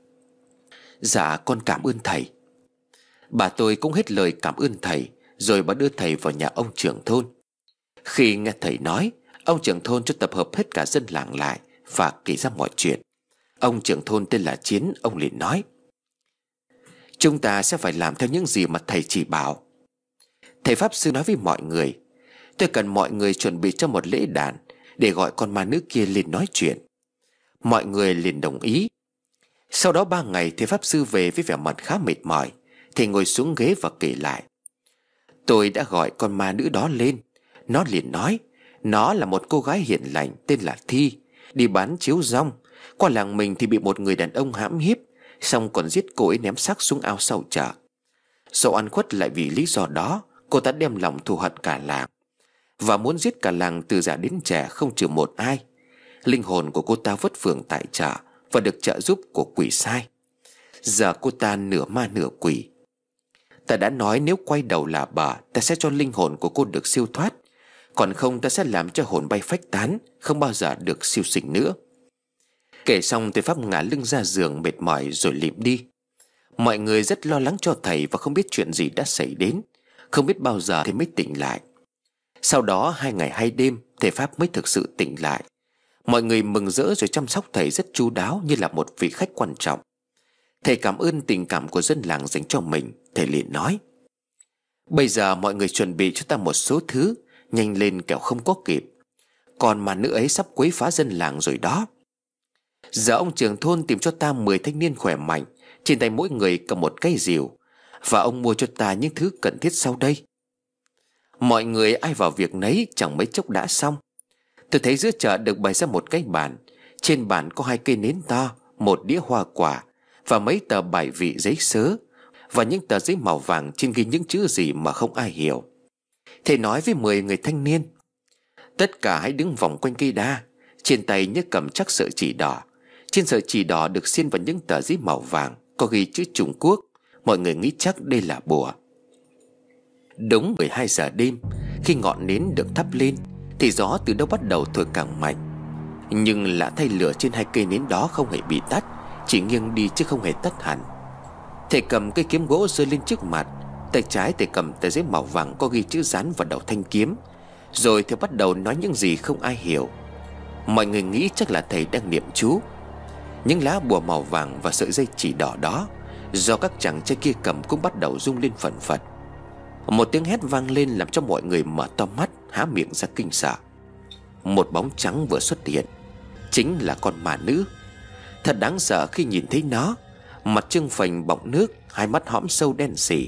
"Dạ con cảm ơn thầy." Bà tôi cũng hết lời cảm ơn thầy. Rồi bà đưa thầy vào nhà ông trưởng thôn. Khi nghe thầy nói, ông trưởng thôn cho tập hợp hết cả dân làng lại và kể ra mọi chuyện. Ông trưởng thôn tên là Chiến. Ông liền nói: "Chúng ta sẽ phải làm theo những gì mà thầy chỉ bảo." Thầy pháp sư nói với mọi người: "Tôi cần mọi người chuẩn bị cho một lễ đàn để gọi con ma nữ kia lên nói chuyện." Mọi người liền đồng ý. Sau đó ba ngày thầy pháp sư về với vẻ mặt khá mệt mỏi. Thầy ngồi xuống ghế và kể lại: "Tôi đã gọi con ma nữ đó lên. Nó liền nói nó là một cô gái hiền lành tên là Thi, đi bán chiếu rong. Qua làng mình thì bị một người đàn ông hãm hiếp, xong còn giết cô ấy ném xác xuống ao sau chợ. Do ăn khuất lại vì lý do đó, cô ta đem lòng thù hận cả làng và muốn giết cả làng từ già đến trẻ không trừ một ai. Linh hồn của cô ta vất phưởng tại chợ và được trợ giúp của quỷ sai. Giờ cô ta nửa ma nửa quỷ. Ta đã nói nếu quay đầu là bờ, ta sẽ cho linh hồn của cô được siêu thoát, còn không ta sẽ làm cho hồn bay phách tán, không bao giờ được siêu sinh nữa." Kể xong thầy pháp ngả lưng ra giường mệt mỏi rồi lịm đi. Mọi người rất lo lắng cho thầy và không biết chuyện gì đã xảy đến, không biết bao giờ thầy mới tỉnh lại. Sau đó hai ngày hai đêm thầy pháp mới thực sự tỉnh lại. Mọi người mừng rỡ rồi chăm sóc thầy rất chu đáo như là một vị khách quan trọng. Thầy cảm ơn tình cảm của dân làng dành cho mình. Thầy liền nói: "Bây giờ mọi người chuẩn bị cho ta một số thứ, nhanh lên kẻo không có kịp. Còn mà nữ ấy sắp quấy phá dân làng rồi đó." Giờ ông trưởng thôn tìm cho ta mười thanh niên khỏe mạnh, trên tay mỗi người cầm một cây rìu, và ông mua cho ta những thứ cần thiết sau đây. Mọi người ai vào việc nấy, chẳng mấy chốc đã xong. Tôi thấy giữa chợ được bày ra một cái bàn. Trên bàn có hai cây nến to, một đĩa hoa quả và mấy tờ bài vị giấy sớ, và những tờ giấy màu vàng trên ghi những chữ gì mà không ai hiểu. Thầy nói với mười người thanh niên: "Tất cả hãy đứng vòng quanh cây đa, trên tay nhớ cầm chắc sợi chỉ đỏ. Trên sợi chỉ đỏ được xiên vào những tờ giấy màu vàng có ghi chữ Trung Quốc. Mọi người nghĩ chắc đây là bùa." Đúng mười hai giờ đêm, khi ngọn nến được thắp lên thì gió từ đâu bắt đầu thổi càng mạnh. Nhưng lạ thay, lửa trên hai cây nến đó không hề bị tắt, chỉ nghiêng đi chứ không hề tắt hẳn. Thầy cầm cây kiếm gỗ giơ lên trước mặt, tay trái thầy cầm tờ giấy màu vàng có ghi chữ dán vào đầu thanh kiếm. Rồi thầy bắt đầu nói những gì không ai hiểu. Mọi người nghĩ chắc là thầy đang niệm chú. Những lá bùa màu vàng và sợi dây chỉ đỏ đó do các chàng trai kia cầm cũng bắt đầu rung lên phần phật. Một tiếng hét vang lên làm cho mọi người mở to mắt, há miệng ra kinh sợ. Một bóng trắng vừa xuất hiện, chính là con ma nữ. Thật đáng sợ khi nhìn thấy nó. Mặt trương phình bọng nước, hai mắt hõm sâu đen sì,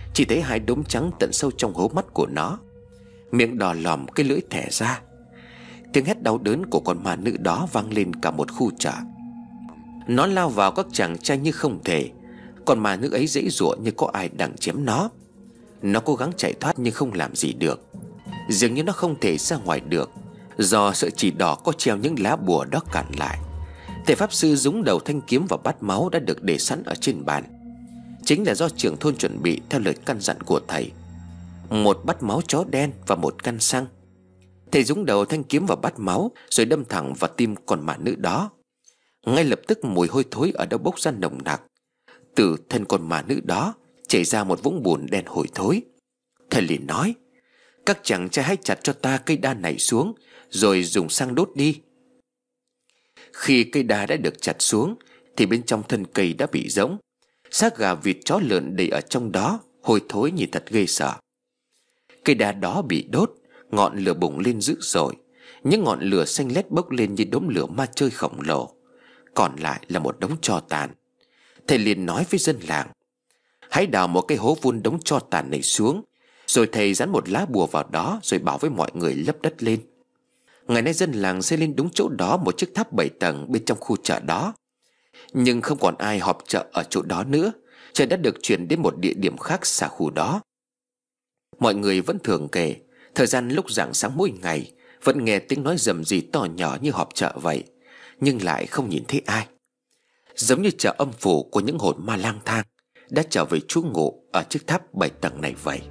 Chỉ thấy hai đốm trắng tận sâu trong hố mắt của nó, miệng đỏ lòm, cái lưỡi thẻ ra. Tiếng hét đau đớn của con ma nữ đó vang lên cả một khu chợ. Nó lao vào các chàng trai như không thể. Con ma nữ ấy giãy giụa như có ai đang chém nó. Nó cố gắng chạy thoát nhưng không làm gì được. Dường như nó không thể ra ngoài được, do sợi chỉ đỏ có treo những lá bùa đó cản lại. Thầy pháp sư dúng đầu thanh kiếm và bát máu đã được để sẵn ở trên bàn. Chính là do trưởng thôn chuẩn bị theo lời căn dặn của thầy. Một bát máu chó đen và một căn xăng. Thầy dúng đầu thanh kiếm vào bát máu, rồi đâm thẳng vào tim con ma nữ đó. Ngay lập tức mùi hôi thối ở đâu bốc ra nồng nặc. Từ thân con ma nữ đó chảy ra một vũng bùn đen hôi thối. Thầy liền nói: "Các chàng trai hãy chặt cho ta cây đa này xuống, rồi dùng xăng đốt đi." Khi cây đa đã được chặt xuống thì bên trong thân cây đã bị rỗng. Xác gà, vịt, chó, lợn đầy ở trong đó, hôi thối nhìn thật ghê sợ. Cây đa đó bị đốt, ngọn lửa bùng lên dữ dội. Những ngọn lửa xanh lét bốc lên như đốm lửa ma chơi khổng lồ. Còn lại là một đống tro tàn. Thầy liền nói với dân làng: "Hãy đào một cái hố vun đống tro tàn này xuống." Rồi thầy dán một lá bùa vào đó, rồi bảo với mọi người lấp đất lên. Ngày nay dân làng xây lên đúng chỗ đó một chiếc tháp bảy tầng bên trong khu chợ đó. Nhưng không còn ai họp chợ ở chỗ đó nữa. Chợ đã được chuyển đến một địa điểm khác xa khu đó. Mọi người vẫn thường kể, thời gian lúc rạng sáng mỗi ngày vẫn nghe tiếng nói rầm rì to nhỏ như họp chợ vậy, nhưng lại không nhìn thấy ai. Giống như chợ âm phủ của những hồn ma lang thang đã trở về trú ngụ ở chiếc tháp bảy tầng này vậy.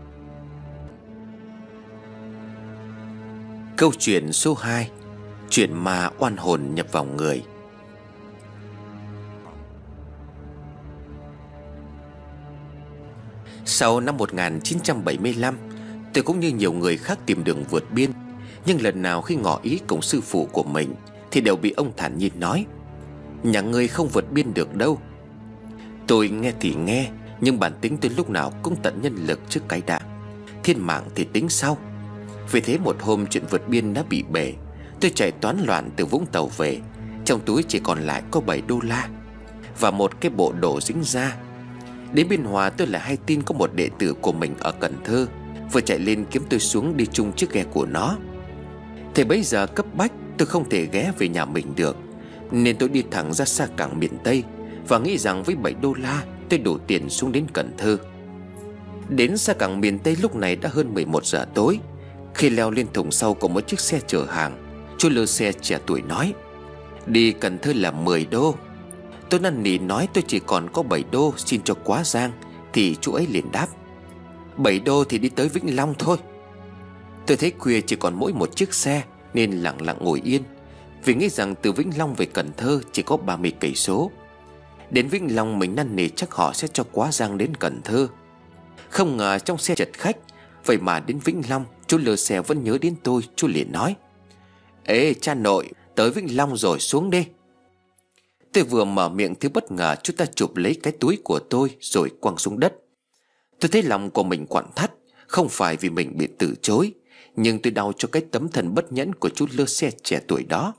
Câu chuyện số hai: chuyện ma oan hồn nhập vào người. Sau năm một nghìn chín trăm bảy mươi lăm, tôi cũng như nhiều người khác tìm đường vượt biên. Nhưng lần nào khi ngỏ ý cùng sư phụ của mình thì đều bị ông thản nhiên nói: "Nhà ngươi không vượt biên được đâu." Tôi nghe thì nghe, nhưng bản tính tôi lúc nào cũng tận nhân lực trước cái đã. Thiên mạng thì tính sau. Vì thế một hôm chuyện vượt biên đã bị bể. Tôi chạy toán loạn từ Vũng Tàu về. Trong túi chỉ còn lại có bảy đô la và một cái bộ đồ dính da. Đến Biên Hòa tôi lại hay tin có một đệ tử của mình ở Cần Thơ vừa chạy lên kiếm tôi xuống đi chung chiếc ghe của nó. Thế bấy giờ cấp bách, tôi không thể ghé về nhà mình được, nên tôi đi thẳng ra xa cảng miền Tây và nghĩ rằng với bảy đô la tôi đủ tiền xuống đến Cần Thơ. Đến xa cảng miền Tây lúc này đã hơn mười một giờ tối. Khi leo lên thùng sau của một chiếc xe chở hàng, chú lơ xe trẻ tuổi nói: "Đi Cần Thơ là mười đô. Tôi năn nỉ nói tôi chỉ còn có bảy đô, xin cho quá giang. Thì chú ấy liền đáp: "Bảy đô thì đi tới Vĩnh Long thôi." Tôi thấy khuya chỉ còn mỗi một chiếc xe nên lặng lặng ngồi yên, vì nghĩ rằng từ Vĩnh Long về Cần Thơ chỉ có ba mươi cây số. Đến Vĩnh Long mình năn nỉ chắc họ sẽ cho quá giang đến Cần Thơ. Không ngờ trong xe chật khách. Vậy mà đến Vĩnh Long, chú lơ xe vẫn nhớ đến tôi. Chú liền nói: "Ê cha nội, tới Vĩnh Long rồi, xuống đi." Tôi vừa mở miệng thì bất ngờ chú ta chụp lấy cái túi của tôi rồi quăng xuống đất. Tôi thấy lòng của mình quặn thắt. Không phải vì mình bị từ chối, nhưng tôi đau cho cái tấm thân bất nhẫn của chú lơ xe trẻ tuổi đó.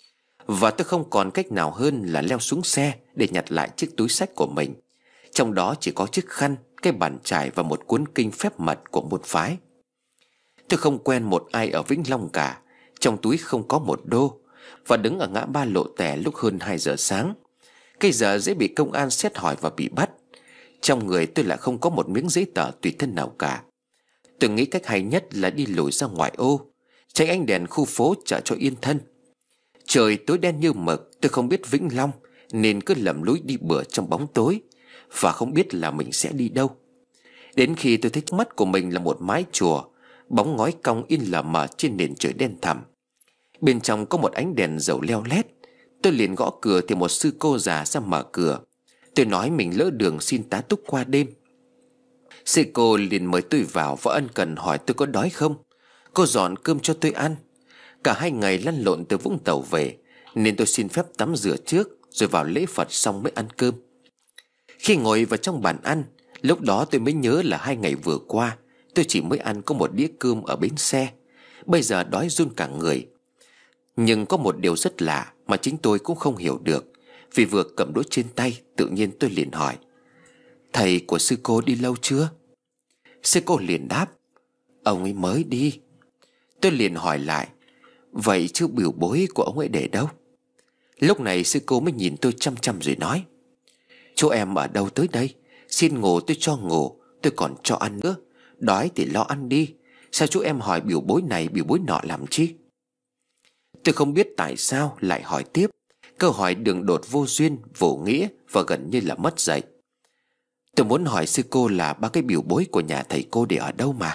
Và tôi không còn cách nào hơn là leo xuống xe để nhặt lại chiếc túi xách của mình. Trong đó chỉ có chiếc khăn, cái bàn chải và một cuốn kinh phép mật của môn phái. Tôi không quen một ai ở Vĩnh Long cả. Trong túi không có một đô, và đứng ở ngã ba Lộ Tẻ lúc hơn hai giờ sáng. Cái giờ dễ bị công an xét hỏi và bị bắt. Trong người tôi lại không có một miếng giấy tờ tùy thân nào cả. Tôi nghĩ cách hay nhất là đi lùi ra ngoại ô, tránh ánh đèn khu phố chợ cho yên thân. Trời tối đen như mực, tôi không biết Vĩnh Long nên cứ lầm lũi đi bừa trong bóng tối, và không biết là mình sẽ đi đâu. Đến khi tôi thấy mắt của mình là một mái chùa, bóng ngói cong in lờ mờ trên nền trời đen thẳm. Bên trong có một ánh đèn dầu leo lét. Tôi liền gõ cửa thì một sư cô già ra mở cửa. Tôi nói mình lỡ đường xin tá túc qua đêm. Sư cô liền mời tôi vào và ân cần hỏi tôi có đói không. Cô dọn cơm cho tôi ăn. Cả hai ngày lăn lộn từ Vũng Tàu về, nên tôi xin phép tắm rửa trước rồi vào lễ Phật xong mới ăn cơm. Khi ngồi vào trong bàn ăn, lúc đó tôi mới nhớ là hai ngày vừa qua tôi chỉ mới ăn có một đĩa cơm ở bến xe. Bây giờ đói run cả người. Nhưng có một điều rất lạ mà chính tôi cũng không hiểu được. Vì vừa cầm đũa trên tay, tự nhiên tôi liền hỏi: "Thầy của sư cô đi lâu chưa?" Sư cô liền đáp: Ông ấy mới đi. Tôi liền hỏi lại: Vậy chứ biểu bối của ông ấy để đâu? Lúc này sư cô mới nhìn tôi chăm chăm rồi nói: Chú em ở đâu tới đây? Xin ngủ tôi cho ngủ, tôi còn cho ăn nữa. Đói thì lo ăn đi. Sao chú em hỏi biểu bối này biểu bối nọ làm chi? Tôi không biết tại sao lại hỏi tiếp. Câu hỏi đường đột vô duyên, vô nghĩa và gần như là mất dạy. Tôi muốn hỏi sư cô là ba cái biểu bối của nhà thầy cô để ở đâu mà.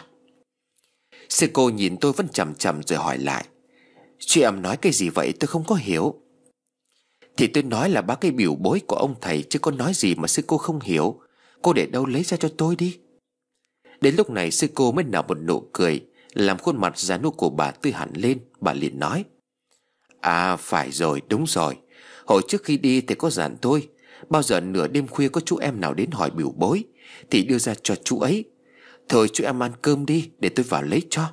Sư cô nhìn tôi vẫn chằm chằm rồi hỏi lại: Chị em nói cái gì vậy tôi không có hiểu. Thì tôi nói là ba cái biểu bối của ông thầy, chứ có nói gì mà sư cô không hiểu. Cô để đâu lấy ra cho tôi đi. Đến lúc này sư cô mới nở một nụ cười, làm khuôn mặt già nua của bà tươi hẳn lên. Bà liền nói: À phải rồi, đúng rồi. Hồi trước khi đi thầy có dặn tôi, bao giờ nửa đêm khuya có chú em nào đến hỏi biểu bối thì đưa ra cho chú ấy. Thôi chú em ăn cơm đi, để tôi vào lấy cho.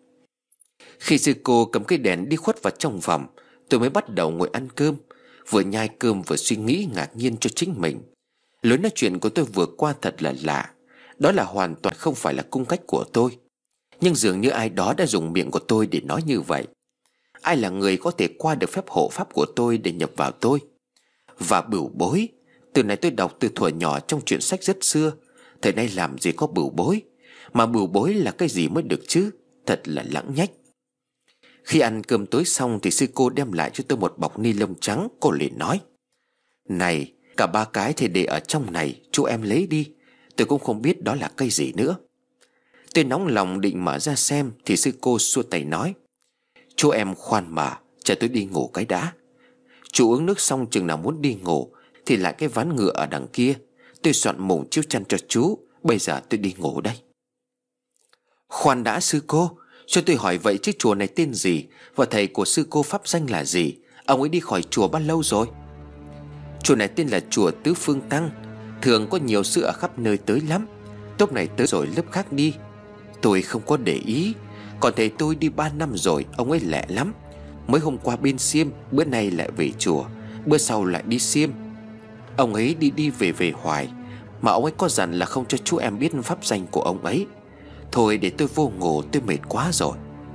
Khi sư cô cầm cái đèn đi khuất vào trong phòng, tôi mới bắt đầu ngồi ăn cơm. Vừa nhai cơm vừa suy nghĩ ngạc nhiên cho chính mình. Lối nói chuyện của tôi vừa qua thật là lạ. Đó là hoàn toàn không phải là cung cách của tôi. Nhưng dường như ai đó đã dùng miệng của tôi để nói như vậy. Ai là người có thể qua được phép hộ pháp của tôi để nhập vào tôi? Và bửu bối, từ này tôi đọc từ thuở nhỏ trong truyện sách rất xưa. Thời nay làm gì có bửu bối. Mà bửu bối là cái gì mới được chứ? Thật là lãng nhách. Khi ăn cơm tối xong thì sư cô đem lại cho tôi một bọc ni lông trắng. Cô liền nói: Này, cả ba cái thì để ở trong này, chú em lấy đi. Tôi cũng không biết đó là cây gì nữa. Tôi nóng lòng định mở ra xem thì sư cô xua tay nói: Chú em khoan mà, chờ tôi đi ngủ cái đã. Chú uống nước xong chừng nào muốn đi ngủ thì lại cái ván ngựa ở đằng kia. Tôi soạn mùng chiếu chăn cho chú. Bây giờ tôi đi ngủ đây. Khoan đã sư cô, cho tôi hỏi vậy chứ chùa này tên gì, và thầy của sư cô pháp danh là gì? Ông ấy đi khỏi chùa bao lâu rồi? Chùa này tên là chùa Tứ Phương Tăng. Thường có nhiều sư ở khắp nơi tới lắm. Tốp này tới rồi lớp khác đi. Tôi không có để ý. Còn thầy tôi đi ba năm rồi, ông ấy lẹ lắm. Mới hôm qua bên Xiêm, bữa nay lại về chùa, bữa sau lại đi Xiêm. Ông ấy đi đi về về hoài. Mà ông ấy có dặn là không cho chú em biết pháp danh của ông ấy. Thôi để tôi vô ngủ, tôi mệt quá rồi.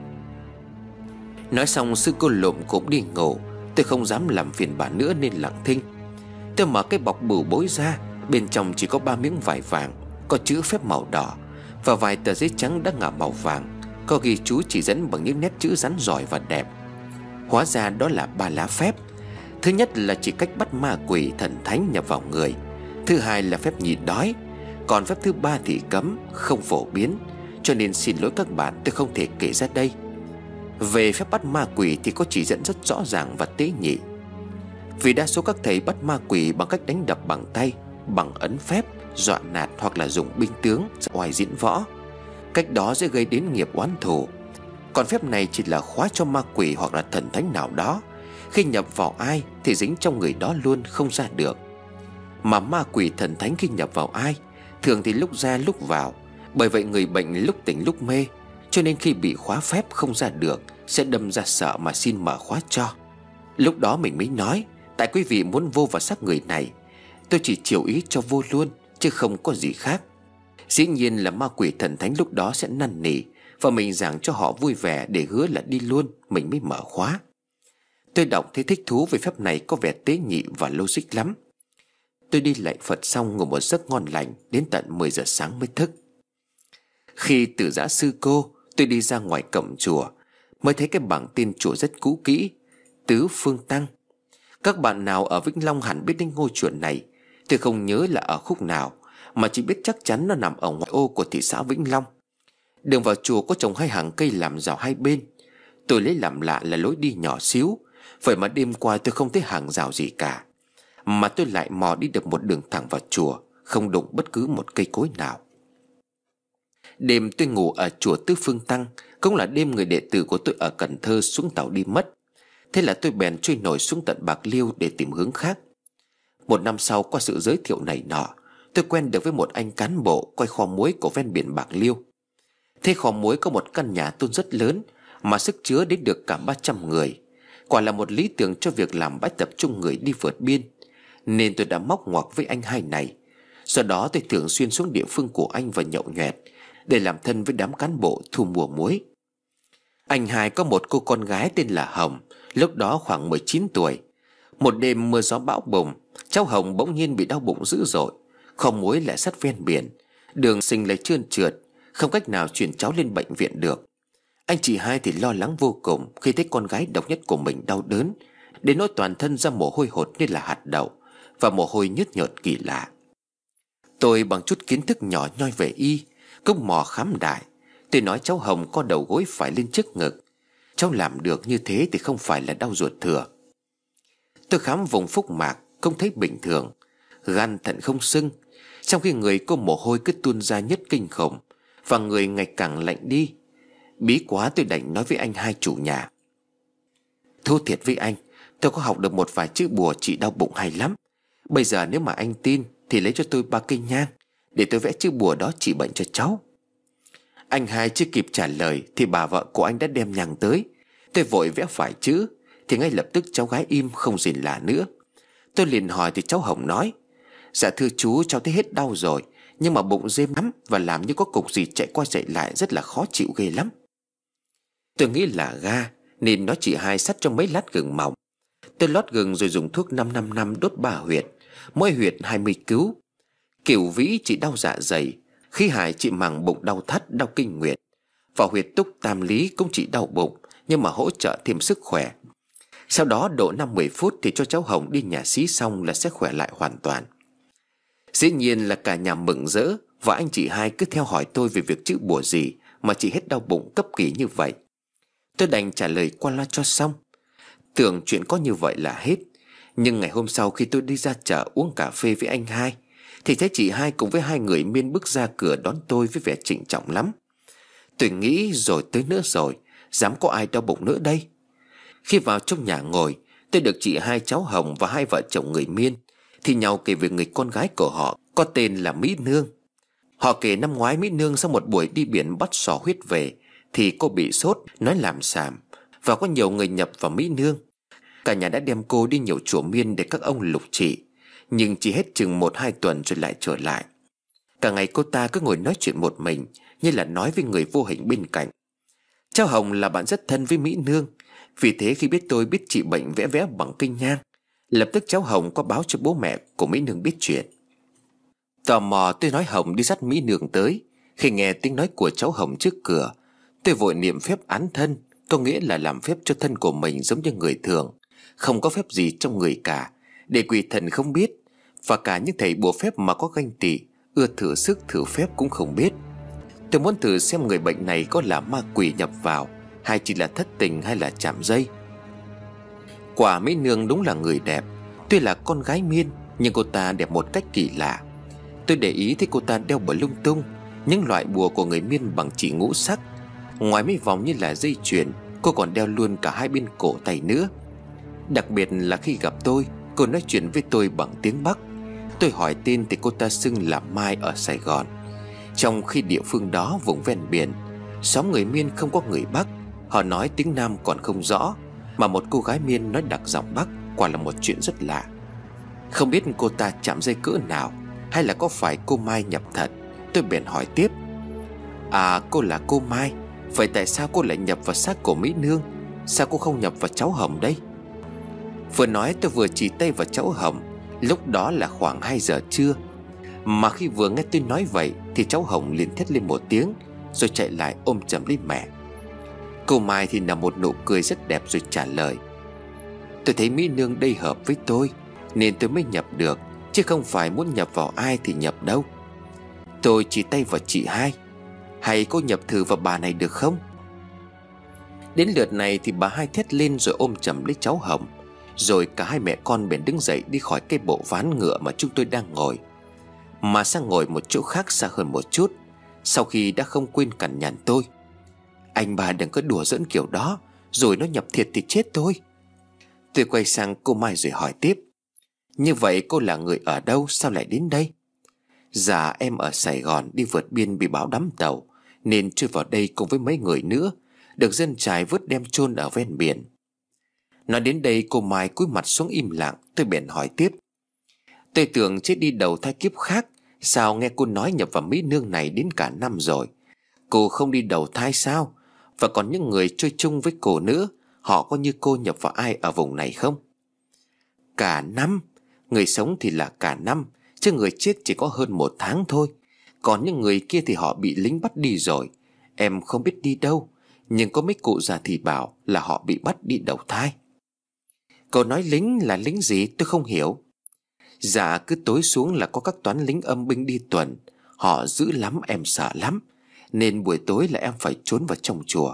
Nói xong sư cô lụm cũng đi ngủ. Tôi không dám làm phiền bà nữa nên lặng thinh. Tôi mở cái bọc bửu bối ra. Bên trong chỉ có ba miếng vải vàng có chữ phép màu đỏ, và vài tờ giấy trắng đã ngả màu vàng, có ghi chú chỉ dẫn bằng những nét chữ rắn giỏi và đẹp. Hóa ra đó là ba lá phép. Thứ nhất là chỉ cách bắt ma quỷ thần thánh nhập vào người. Thứ hai là phép nhịn đói. Còn phép thứ ba thì cấm, không phổ biến, cho nên xin lỗi các bạn, tôi không thể kể ra đây. Về phép bắt ma quỷ thì có chỉ dẫn rất rõ ràng và tế nhị. Vì đa số các thầy bắt ma quỷ bằng cách đánh đập bằng tay, bằng ấn phép, dọa nạt hoặc là dùng binh tướng, oai diễn võ. Cách đó sẽ gây đến nghiệp oán thù. Còn phép này chỉ là khóa cho ma quỷ hoặc là thần thánh nào đó. Khi nhập vào ai thì dính trong người đó luôn, không ra được. Mà ma quỷ thần thánh khi nhập vào ai, thường thì lúc ra lúc vào. Bởi vậy người bệnh lúc tỉnh lúc mê, cho nên khi bị khóa phép không ra được sẽ đâm ra sợ mà xin mở khóa cho. Lúc đó mình mới nói: Tại quý vị muốn vô vào xác người này, tôi chỉ chiều ý cho vô luôn, chứ không có gì khác. Dĩ nhiên là ma quỷ thần thánh lúc đó sẽ năn nỉ, và mình giảng cho họ vui vẻ để hứa là đi luôn, mình mới mở khóa. Tôi đọc thấy thích thú về phép này, có vẻ tế nhị và logic lắm. Tôi đi lạy Phật xong ngủ một giấc ngon lành, đến tận mười giờ sáng mới thức. Khi từ giã sư cô, tôi đi ra ngoài cổng chùa, mới thấy cái bảng tên chùa rất cũ kỹ: Tứ Phương Tăng. Các bạn nào ở Vĩnh Long hẳn biết đến ngôi chùa này. Tôi không nhớ là ở khúc nào, mà chỉ biết chắc chắn nó nằm ở ngoại ô của thị xã Vĩnh Long. Đường vào chùa có trồng hai hàng cây làm rào hai bên. Tôi lấy làm lạ là lối đi nhỏ xíu, vậy mà đêm qua tôi không thấy hàng rào gì cả. Mà tôi lại mò đi được một đường thẳng vào chùa, không đụng bất cứ một cây cối nào. Đêm tôi ngủ ở chùa Tứ Phương Tăng, cũng là đêm người đệ tử của tôi ở Cần Thơ xuống tàu đi mất. Thế là tôi bèn trôi nổi xuống tận Bạc Liêu để tìm hướng khác. Một năm sau, qua sự giới thiệu này nọ, tôi quen được với một anh cán bộ quay kho muối của ven biển Bạc Liêu. Thế kho muối có một căn nhà tôn rất lớn, mà sức chứa đến được cả ba trăm người. Quả là một lý tưởng cho việc làm bãi tập trung người đi vượt biên. Nên tôi đã móc ngoặc với anh hai này. Do đó tôi thường xuyên xuống địa phương của anh và nhậu nhẹt, để làm thân với đám cán bộ thu mua muối. Anh hai có một cô con gái tên là Hồng, lúc đó khoảng mười chín tuổi. Một đêm mưa gió bão bùng, cháu Hồng bỗng nhiên bị đau bụng dữ dội. Kho muối lại sát ven biển, đường sinh lại trơn trượt, không cách nào chuyển cháu lên bệnh viện được. Anh chị hai thì lo lắng vô cùng khi thấy con gái độc nhất của mình đau đớn đến nỗi toàn thân ra mồ hôi hột như là hạt đậu, và mồ hôi nhớt nhợt kỳ lạ. Tôi bằng chút kiến thức nhỏ nhoi về y cũng mò khám đại. Tôi nói cháu Hồng có đầu gối phải lên trước ngực. Cháu làm được như thế thì không phải là đau ruột thừa. Tôi khám vùng phúc mạc không thấy bình thường, gan thận không sưng, trong khi người cô mồ hôi cứ tuôn ra nhất kinh khủng, và người ngày càng lạnh đi. Bí quá, tôi đành nói với anh hai chủ nhà: thú thiệt với anh, tôi có học được một vài chữ bùa trị đau bụng hay lắm. Bây giờ nếu mà anh tin thì lấy cho tôi ba cây nhang để tôi vẽ chữ bùa đó trị bệnh cho cháu. Anh hai chưa kịp trả lời thì bà vợ của anh đã đem nhang tới. Tôi vội vẽ phải chữ thì ngay lập tức cháu gái im không rền lả nữa. Tôi liền hỏi thì cháu Hồng nói: dạ thưa chú, cháu thấy hết đau rồi, nhưng mà bụng rêm lắm và làm như có cục gì chạy qua chạy lại, rất là khó chịu ghê lắm. Tôi nghĩ là ga nên nó chỉ hai sắt cho mấy lát gừng mỏng. Tôi lót gừng rồi dùng thuốc năm năm năm đốt ba huyệt, mỗi huyệt hai mươi cứu. Cửu vĩ chỉ đau dạ dày, khí hải trị màng bụng đau thắt đau kinh nguyệt, và huyệt túc tam lý cũng chỉ đau bụng nhưng mà hỗ trợ thêm sức khỏe. Sau đó độ năm mười phút thì cho cháu Hồng đi nhà xí xong là sẽ khỏe lại hoàn toàn. Dĩ nhiên là cả nhà mừng rỡ, và anh chị hai cứ theo hỏi tôi về việc chữ bùa gì mà chỉ hết đau bụng cấp kỳ như vậy. Tôi đành trả lời qua loa cho xong. Tưởng chuyện có như vậy là hết. Nhưng ngày hôm sau khi tôi đi ra chợ uống cà phê với anh hai thì thấy chị hai cùng với hai người Miên bước ra cửa đón tôi với vẻ trịnh trọng lắm. Tôi nghĩ rồi tới nữa rồi, dám có ai đau bụng nữa đây. Khi vào trong nhà ngồi, tôi được chị hai, cháu Hồng và hai vợ chồng người Miên thì nhau kể về người con gái của họ có tên là Mỹ Nương. Họ kể năm ngoái Mỹ Nương sau một buổi đi biển bắt sò huyết về thì cô bị sốt, nói làm xàm, và có nhiều người nhập vào Mỹ Nương. Cả nhà đã đem cô đi nhiều chùa Miên để các ông lục trị, nhưng chỉ hết chừng một hai tuần rồi lại trở lại. Cả ngày cô ta cứ ngồi nói chuyện một mình, như là nói với người vô hình bên cạnh. Cháu Hồng là bạn rất thân với Mỹ Nương, vì thế khi biết tôi biết trị bệnh vẽ vẽ bằng kinh nhang, lập tức cháu Hồng có báo cho bố mẹ của Mỹ Nương biết chuyện. Tò mò tôi nói Hồng đi dắt Mỹ Nương tới. Khi nghe tiếng nói của cháu Hồng trước cửa, tôi vội niệm phép án thân, có nghĩa là làm phép cho thân của mình giống như người thường, không có phép gì trong người cả, để quỷ thần không biết, và cả những thầy bùa phép mà có ganh tị, ưa thử sức thử phép cũng không biết. Tôi muốn thử xem người bệnh này có là ma quỷ nhập vào, hay chỉ là thất tình hay là chạm dây. Quả Mỹ Nương đúng là người đẹp. Tuy là con gái Miên nhưng cô ta đẹp một cách kỳ lạ. Tôi để ý thấy cô ta đeo bờ lung tung những loại bùa của người Miên bằng chỉ ngũ sắc. Ngoài mấy vòng như là dây chuyền, cô còn đeo luôn cả hai bên cổ tay nữa. Đặc biệt là khi gặp tôi, cô nói chuyện với tôi bằng tiếng Bắc. Tôi hỏi tên thì cô ta xưng là Mai ở Sài Gòn, trong khi địa phương đó vùng ven biển, xóm người Miên không có người Bắc. Họ nói tiếng Nam còn không rõ, mà một cô gái Miên nói đặc giọng Bắc quả là một chuyện rất lạ. Không biết cô ta chạm dây cỡ nào, hay là có phải cô Mai nhập thật. Tôi bèn hỏi tiếp: à, cô là cô Mai, vậy tại sao cô lại nhập vào xác của Mỹ Nương? Sao cô không nhập vào cháu Hồng đây? Vừa nói tôi vừa chỉ tay vào cháu Hồng. Lúc đó là khoảng hai giờ trưa, mà khi vừa nghe tôi nói vậy thì cháu Hồng liền thét lên một tiếng, rồi chạy lại ôm chầm lấy mẹ. Cô Mai thì nở một nụ cười rất đẹp rồi trả lời: tôi thấy Mỹ Nương đây hợp với tôi nên tôi mới nhập được, chứ không phải muốn nhập vào ai thì nhập đâu. Tôi chỉ tay vào chị hai: hay cô nhập thử vào bà này được không? Đến lượt này thì bà hai thét lên rồi ôm chầm lấy cháu Hồng. Rồi cả hai mẹ con bèn đứng dậy đi khỏi cái bộ ván ngựa mà chúng tôi đang ngồi, mà sang ngồi một chỗ khác xa hơn một chút. Sau khi đã không quên cằn nhằn tôi: anh bà đừng có đùa giỡn kiểu đó, rồi nó nhập thiệt thì chết tôi. Tôi quay sang cô Mai rồi hỏi tiếp: như vậy cô là người ở đâu, sao lại đến đây? Dạ em ở Sài Gòn đi vượt biên bị bão đắm tàu, nên trôi vào đây cùng với mấy người nữa, được dân chài vớt đem chôn ở ven biển. Nói đến đây cô Mai cúi mặt xuống im lặng. Tôi bèn hỏi tiếp: tôi tưởng chết đi đầu thai kiếp khác, sao nghe cô nói nhập vào Mỹ Nương này đến cả năm rồi, Cô không đi đầu thai sao? Và còn những người chơi chung với cô nữa, họ có như cô nhập vào ai ở vùng này không? Cả năm. Người sống thì là cả năm, chứ người chết chỉ có hơn một tháng thôi. Còn những người kia thì họ bị lính bắt đi rồi. Em không biết đi đâu, nhưng có mấy cụ già thì bảo là họ bị bắt đi đầu thai. Cậu nói lính là lính gì tôi không hiểu. Dạ cứ tối xuống là có các toán lính âm binh đi tuần. Họ dữ lắm, em sợ lắm. Nên buổi tối là em phải trốn vào trong chùa.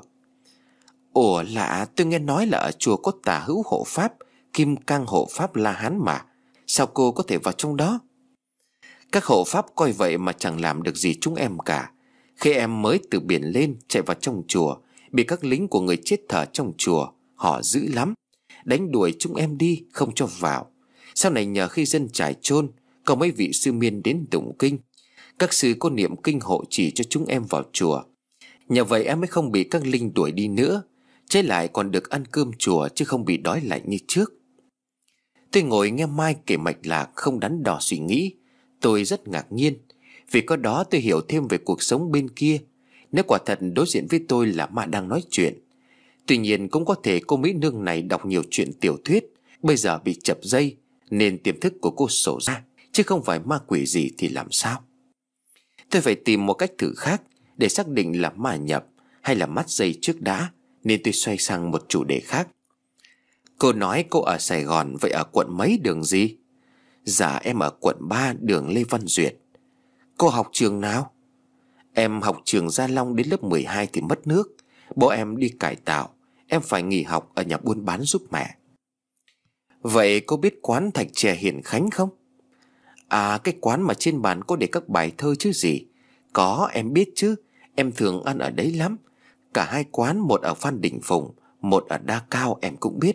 Ủa lạ, tôi nghe nói là ở chùa có Tả Hữu hộ pháp, Kim Cang hộ pháp La Hán mà. Sao cô có thể vào trong đó? Các hộ pháp coi vậy mà chẳng làm được gì chúng em cả. Khi em mới từ biển lên chạy vào trong chùa, bị các lính của người chết thở trong chùa. Họ dữ lắm, đánh đuổi chúng em đi, không cho vào. Sau này nhờ khi dân trải chôn, có mấy vị sư miên đến tụng kinh. Các sư có niệm kinh hộ chỉ cho chúng em vào chùa. Nhờ vậy em mới không bị các linh đuổi đi nữa. Trái lại còn được ăn cơm chùa, chứ không bị đói lạnh như trước. Tôi ngồi nghe Mai kể mạch lạc không đắn đo suy nghĩ. Tôi rất ngạc nhiên. Vì có đó tôi hiểu thêm về cuộc sống bên kia. Nếu quả thật đối diện với tôi là ma đang nói chuyện. Tuy nhiên cũng có thể cô mỹ nương này đọc nhiều chuyện tiểu thuyết, bây giờ bị chập dây nên tiềm thức của cô sổ ra, chứ không phải ma quỷ gì thì làm sao. Tôi phải tìm một cách thử khác để xác định là ma nhập hay là mắt dây trước đã. Nên tôi xoay sang một chủ đề khác. Cô nói cô ở Sài Gòn, vậy ở quận mấy đường gì? Dạ em ở quận ba đường Lê Văn Duyệt. Cô học trường nào? Em học trường Gia Long, đến lớp mười hai thì mất nước. Bố em đi cải tạo, em phải nghỉ học ở nhà buôn bán giúp mẹ. Vậy cô biết quán Thạch Chè Hiển Khánh không? À, cái quán mà trên bàn có để các bài thơ chứ gì. Có, em biết chứ. Em thường ăn ở đấy lắm. Cả hai quán, một ở Phan Đình Phùng, một ở Đa Cao, em cũng biết.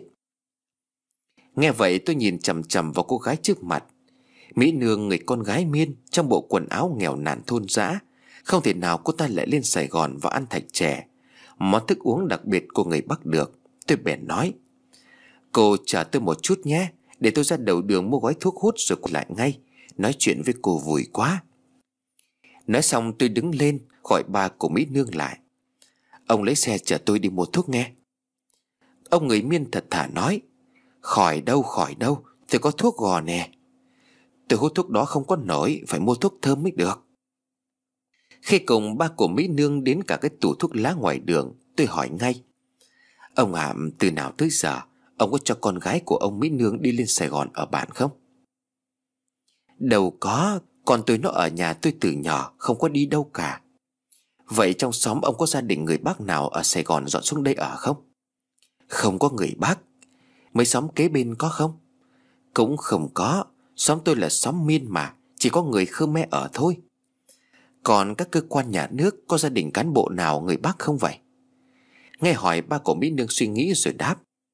Nghe vậy tôi nhìn chằm chằm vào cô gái trước mặt. Mỹ nương người con gái Miên, trong bộ quần áo nghèo nàn thôn dã. Không thể nào cô ta lại lên Sài Gòn và ăn thạch chè, món thức uống đặc biệt của người Bắc được. Tôi bèn nói: Cô chờ tôi một chút nhé, để tôi ra đầu đường mua gói thuốc hút rồi quay lại ngay. Nói chuyện với cô vui quá. Nói xong tôi đứng lên gọi ba của Mỹ nương lại. Ông lấy xe chở tôi đi mua thuốc nghe. Ông người Miên thật thà nói: Khỏi đâu khỏi đâu, tôi có thuốc gò nè. Tôi hút thuốc đó không có nổi, phải mua thuốc thơm mới được. Khi cùng ba của Mỹ nương đến cả cái tủ thuốc lá ngoài đường, tôi hỏi ngay: Ông Hạm, từ nào tới giờ ông có cho con gái của ông Mỹ nương đi lên Sài Gòn ở bạn không? Đâu có, con tôi nó ở nhà tôi từ nhỏ, không có đi đâu cả. Vậy trong xóm ông có gia đình người Bắc nào ở Sài Gòn dọn xuống đây ở không? Không có người Bắc. Mấy xóm kế bên có không? Cũng không có. Xóm tôi là xóm Miên mà, chỉ có người Khmer ở thôi. Còn các cơ quan nhà nước có gia đình cán bộ nào người Bắc không vậy? Nghe hỏi, ba của Mỹ nương suy nghĩ rồi đáp: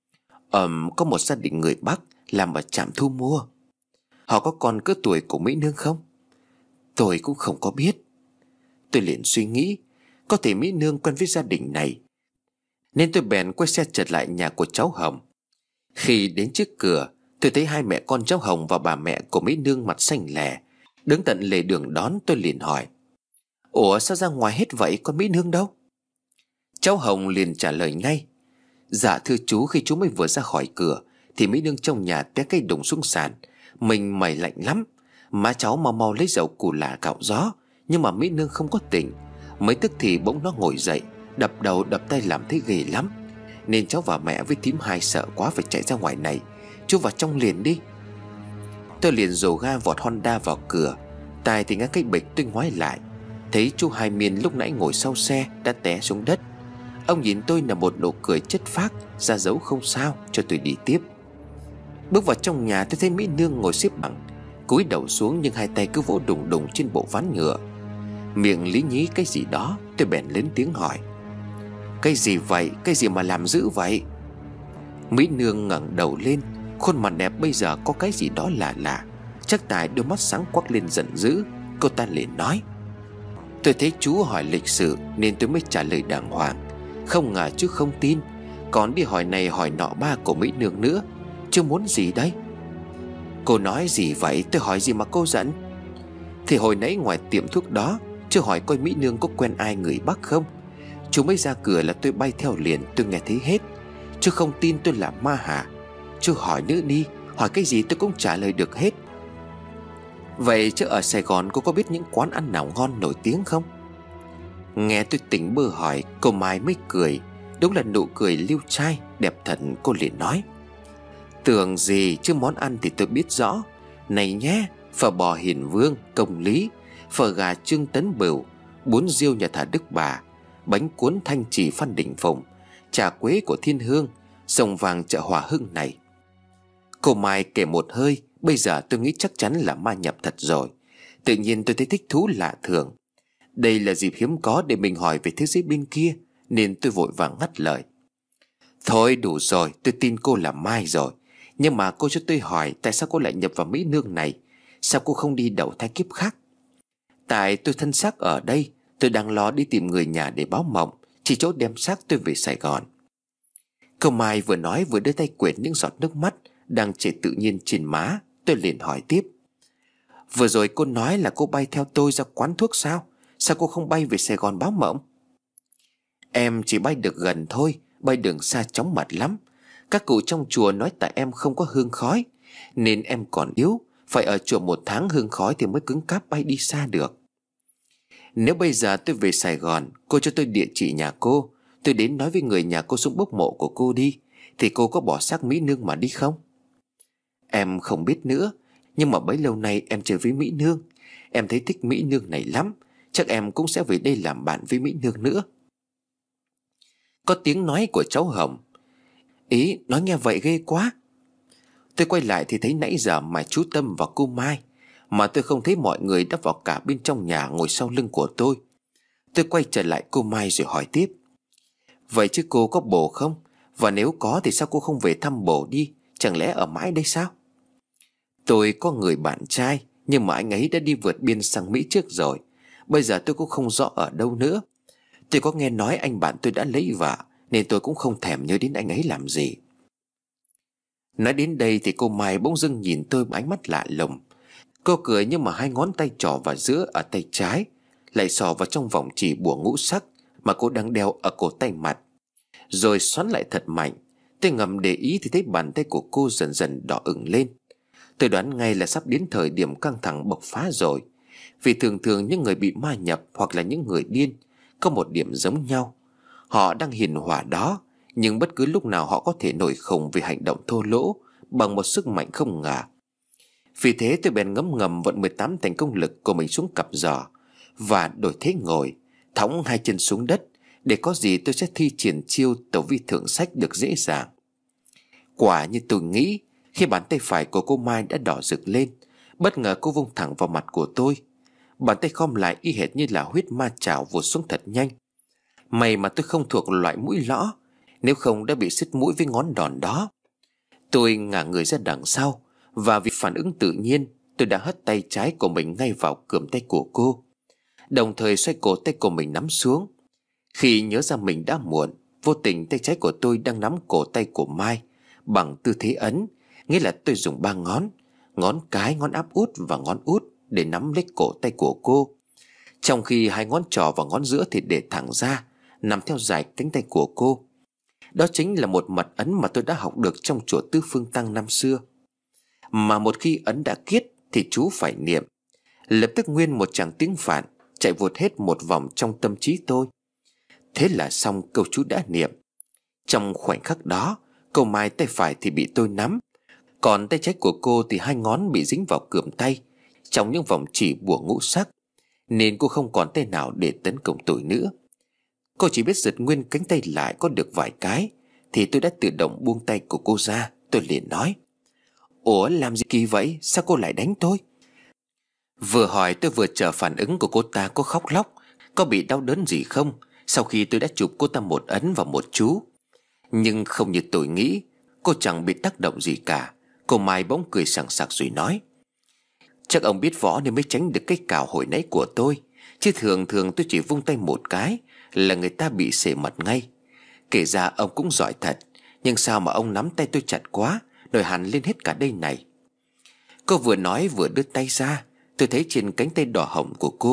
Ờm, có một gia đình người Bắc làm ở trạm thu mua. Họ có con cỡ tuổi của Mỹ nương không? Tôi cũng không có biết. Tôi liền suy nghĩ, có thể Mỹ nương quen với gia đình này, nên tôi bèn quay xe chợt lại nhà của cháu Hồng. Khi đến trước cửa, tôi thấy hai mẹ con cháu Hồng và bà mẹ của Mỹ nương mặt xanh lè đứng tận lề đường đón. Tôi liền hỏi: Ủa sao ra ngoài hết vậy, con Mỹ nương đâu? Cháu Hồng liền trả lời ngay: Dạ thưa chú, khi chú mới vừa ra khỏi cửa thì Mỹ nương trong nhà té cây đùng xuống sàn. Mình mày lạnh lắm, má cháu mau mau lấy dầu củ lả cạo gió, nhưng mà Mỹ nương không có tỉnh. Mấy tức thì bỗng nó ngồi dậy, đập đầu đập tay làm thấy ghê lắm, nên cháu và mẹ với thím hai sợ quá phải chạy ra ngoài này. Chú vào trong liền đi. Tôi liền dồ ga vọt Honda vào cửa. Tai thì ngã cái bịch. Tôi ngoái lại thấy chú Hai Miên lúc nãy ngồi sau xe đã té xuống đất. Ông nhìn tôi là một nụ cười chất phác, ra dấu không sao cho tôi đi tiếp. Bước vào trong nhà, tôi thấy Mỹ nương ngồi xếp bằng, cúi đầu xuống nhưng hai tay cứ vỗ đùng đùng trên bộ ván ngựa, miệng lý nhí cái gì đó. Tôi bèn lớn tiếng hỏi: Cái gì vậy? Cái gì mà làm dữ vậy? Mỹ nương ngẩng đầu lên, khuôn mặt đẹp bây giờ có cái gì đó lạ lạ, chắc tại đôi mắt sáng quắc lên giận dữ. Cô ta liền nói: Tôi thấy chú hỏi lịch sự nên tôi mới trả lời đàng hoàng. Không ngờ chú không tin, còn đi hỏi này hỏi nọ ba của Mỹ nương nữa. Chú muốn gì đấy? Cô nói gì vậy? Tôi hỏi gì mà cô giận? Thì hồi nãy ngoài tiệm thuốc đó, Chưa hỏi coi Mỹ Nương có quen ai người Bắc không. Chú mới ra cửa là tôi bay theo liền, tôi nghe thấy hết. Chú không tin tôi là ma hả? Chú hỏi nữa đi, hỏi cái gì tôi cũng trả lời được hết. Vậy chứ ở Sài Gòn cô có biết những quán ăn nào ngon nổi tiếng không? Nghe tôi tỉnh bơ hỏi, cô Mai mới cười. Đúng là nụ cười liêu trai đẹp thật. Cô liền nói: tưởng gì chứ món ăn thì tôi biết rõ. Này nhé, phở bò Hiền Vương, Công Lý, phở gà Trương Tấn Bửu, bún riêu nhà thờ Đức Bà, bánh cuốn Thanh Trì Phan Đình Phùng, trà quế của Thiên Hương, sông vàng chợ Hòa Hưng này. Cô Mai kể một hơi. Bây giờ tôi nghĩ chắc chắn là ma nhập thật rồi. Tự nhiên tôi thấy thích thú lạ thường. Đây là dịp hiếm có để mình hỏi về thế giới bên kia, nên tôi vội vàng ngắt lời: thôi đủ rồi, tôi tin cô là Mai rồi. Nhưng mà cô cho tôi hỏi, tại sao cô lại nhập vào Mỹ Nương này? Sao cô không đi đầu thai kiếp khác? Tại tôi thân xác ở đây, tôi đang lo đi tìm người nhà để báo mộng, chỉ chỗ đem xác tôi về Sài Gòn. Cô Mai vừa nói vừa đưa tay quệt những giọt nước mắt đang chảy tự nhiên trên má. Tôi liền hỏi tiếp: vừa rồi cô nói là cô bay theo tôi ra quán thuốc sao? Sao cô không bay về Sài Gòn báo mộng? Em chỉ bay được gần thôi, bay đường xa chóng mặt lắm. Các cụ trong chùa nói tại em không có hương khói, nên em còn yếu, phải ở chùa một tháng hương khói thì mới cứng cáp bay đi xa được. Nếu bây giờ tôi về Sài Gòn, cô cho tôi địa chỉ nhà cô, tôi đến nói với người nhà cô xuống bốc mộ của cô đi, thì cô có bỏ xác Mỹ Nương mà đi không? Em không biết nữa, nhưng mà bấy lâu nay em chơi với Mỹ Nương, em thấy thích Mỹ Nương này lắm. Chắc em cũng sẽ về đây làm bạn với Mỹ Nương nữa. Có tiếng nói của cháu Hồng: ý, nói nghe vậy ghê quá. Tôi quay lại thì thấy nãy giờ mà chú Tâm và cô Mai, mà tôi không thấy mọi người đã vào cả bên trong nhà ngồi sau lưng của tôi. Tôi quay trở lại cô Mai rồi hỏi tiếp: vậy chứ cô có bồ không? Và nếu có thì sao cô không về thăm bồ đi? Chẳng lẽ ở mãi đây sao? Tôi có người bạn trai, nhưng mà anh ấy đã đi vượt biên sang Mỹ trước rồi. Bây giờ tôi cũng không rõ ở đâu nữa. Tôi có nghe nói anh bạn tôi đã lấy vợ, nên tôi cũng không thèm nhớ đến anh ấy làm gì. Nói đến đây thì cô Mai bỗng dưng nhìn tôi bằng ánh mắt lạ lùng. Cô cười nhưng mà hai ngón tay trỏ và giữa ở tay trái lại sò vào trong vòng chỉ bùa ngũ sắc mà cô đang đeo ở cổ tay mặt, rồi xoắn lại thật mạnh. Tôi ngầm để ý thì thấy bàn tay của cô dần dần đỏ ửng lên. Tôi đoán ngay là sắp đến thời điểm căng thẳng bộc phá rồi. Vì thường thường những người bị ma nhập hoặc là những người điên có một điểm giống nhau: họ đang hiền hòa đó, nhưng bất cứ lúc nào họ có thể nổi khùng vì hành động thô lỗ bằng một sức mạnh không ngờ. Vì thế tôi bèn ngấm ngầm vận mười tám thành công lực của mình xuống cặp giò và đổi thế ngồi, thõng hai chân xuống đất, để có gì tôi sẽ thi triển chiêu tẩu vi thượng sách được dễ dàng. Quả như tôi nghĩ, khi bàn tay phải của cô Mai đã đỏ rực lên, bất ngờ cô vung thẳng vào mặt của tôi. Bàn tay khom lại y hệt như là huyết ma chảo vụt xuống thật nhanh. May mà tôi không thuộc loại mũi lõ, nếu không đã bị sứt mũi với ngón đòn đó. Tôi ngả người ra đằng sau, và vì phản ứng tự nhiên, tôi đã hất tay trái của mình ngay vào cườm tay của cô, đồng thời xoay cổ tay của mình nắm xuống. Khi nhớ ra mình đã muộn, vô tình tay trái của tôi đang nắm cổ tay của Mai bằng tư thế ấn, nghĩa là tôi dùng ba ngón, ngón cái, ngón áp út và ngón út để nắm lấy cổ tay của cô, trong khi hai ngón trỏ và ngón giữa thì để thẳng ra, nằm theo dải cánh tay của cô. Đó chính là một mật ấn mà tôi đã học được trong chùa Tứ Phương Tăng năm xưa. Mà một khi ấn đã kiết thì chú phải niệm. Lập tức nguyên một tràng tiếng phạn chạy vụt hết một vòng trong tâm trí tôi. Thế là xong câu chú đã niệm. Trong khoảnh khắc đó, cô Mai tay phải thì bị tôi nắm, còn tay trái của cô thì hai ngón bị dính vào cườm tay trong những vòng chỉ bùa ngũ sắc, nên cô không còn tay nào để tấn công tôi nữa. Cô chỉ biết giật nguyên cánh tay lại có được vài cái thì tôi đã tự động buông tay của cô ra. Tôi liền nói: ủa, làm gì kỳ vậy? Sao cô lại đánh tôi? Vừa hỏi tôi vừa chờ phản ứng của cô ta. Có khóc lóc, có bị đau đớn gì không, sau khi tôi đã chụp cô ta một ấn và một chú. Nhưng không như tôi nghĩ, cô chẳng bị tác động gì cả. Cô Mai bỗng cười sảng sặc rồi nói: chắc ông biết võ nên mới tránh được cái cào hồi nãy của tôi, chứ thường thường tôi chỉ vung tay một cái là người ta bị sể mật ngay. Kể ra ông cũng giỏi thật, nhưng sao mà ông nắm tay tôi chặt quá, nổi hẳn lên hết cả đây này. Cô vừa nói vừa đưa tay ra. Tôi thấy trên cánh tay đỏ hồng của cô